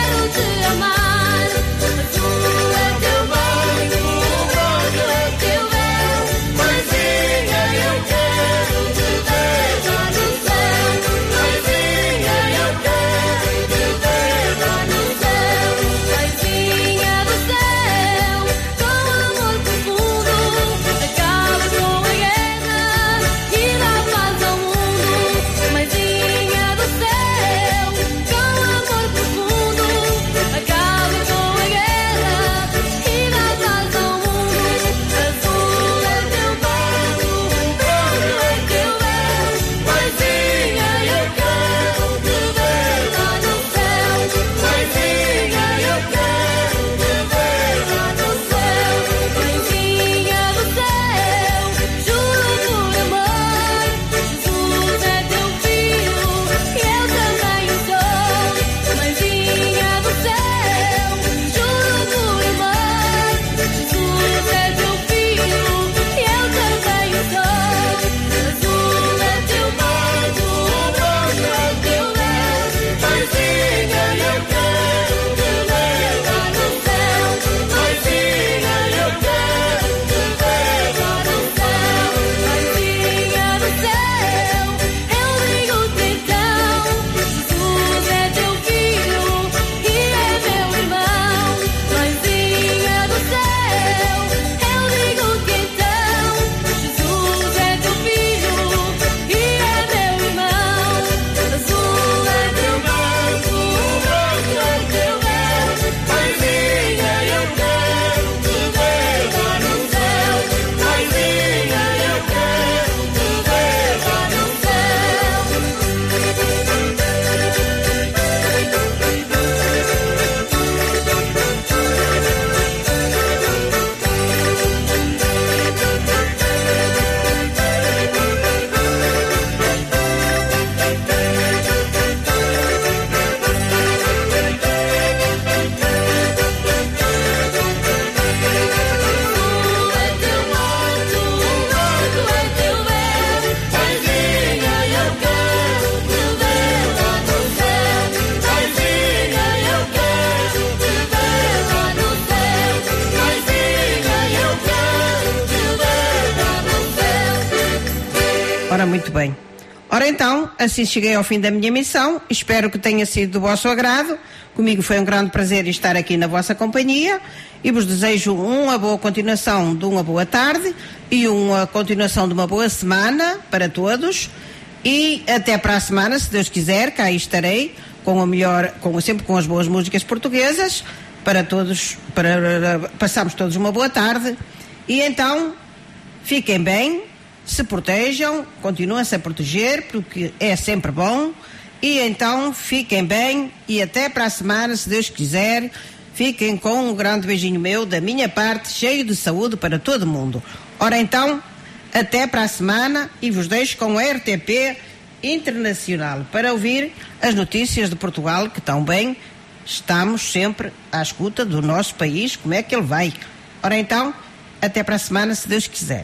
Ora, muito bem. Ora então, assim cheguei ao fim da minha missão, espero que tenha sido do vosso agrado. Comigo foi um grande prazer estar aqui na vossa companhia e vos desejo uma boa continuação de uma boa tarde e uma continuação de uma boa semana para todos e até para a semana, se Deus quiser, cá estarei sempre com as boas músicas portuguesas para todos, para passarmos todos uma boa tarde e então fiquem bem, se protejam, continuem-se a proteger porque é sempre bom. E então, fiquem bem e até para a semana, se Deus quiser. Fiquem com um grande beijinho meu, da minha parte, cheio de saúde para todo mundo. Ora então, até para a semana e vos deixo com a RTP Internacional para ouvir as notícias de Portugal, que tão bem estamos sempre à escuta do nosso país, como é que ele vai. Ora então, até para a semana, se Deus quiser.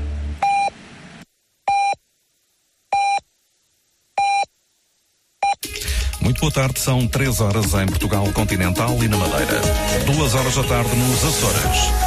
Muito boa tarde, são 3 horas em Portugal continental e na Madeira. 2 horas da tarde nos Açores.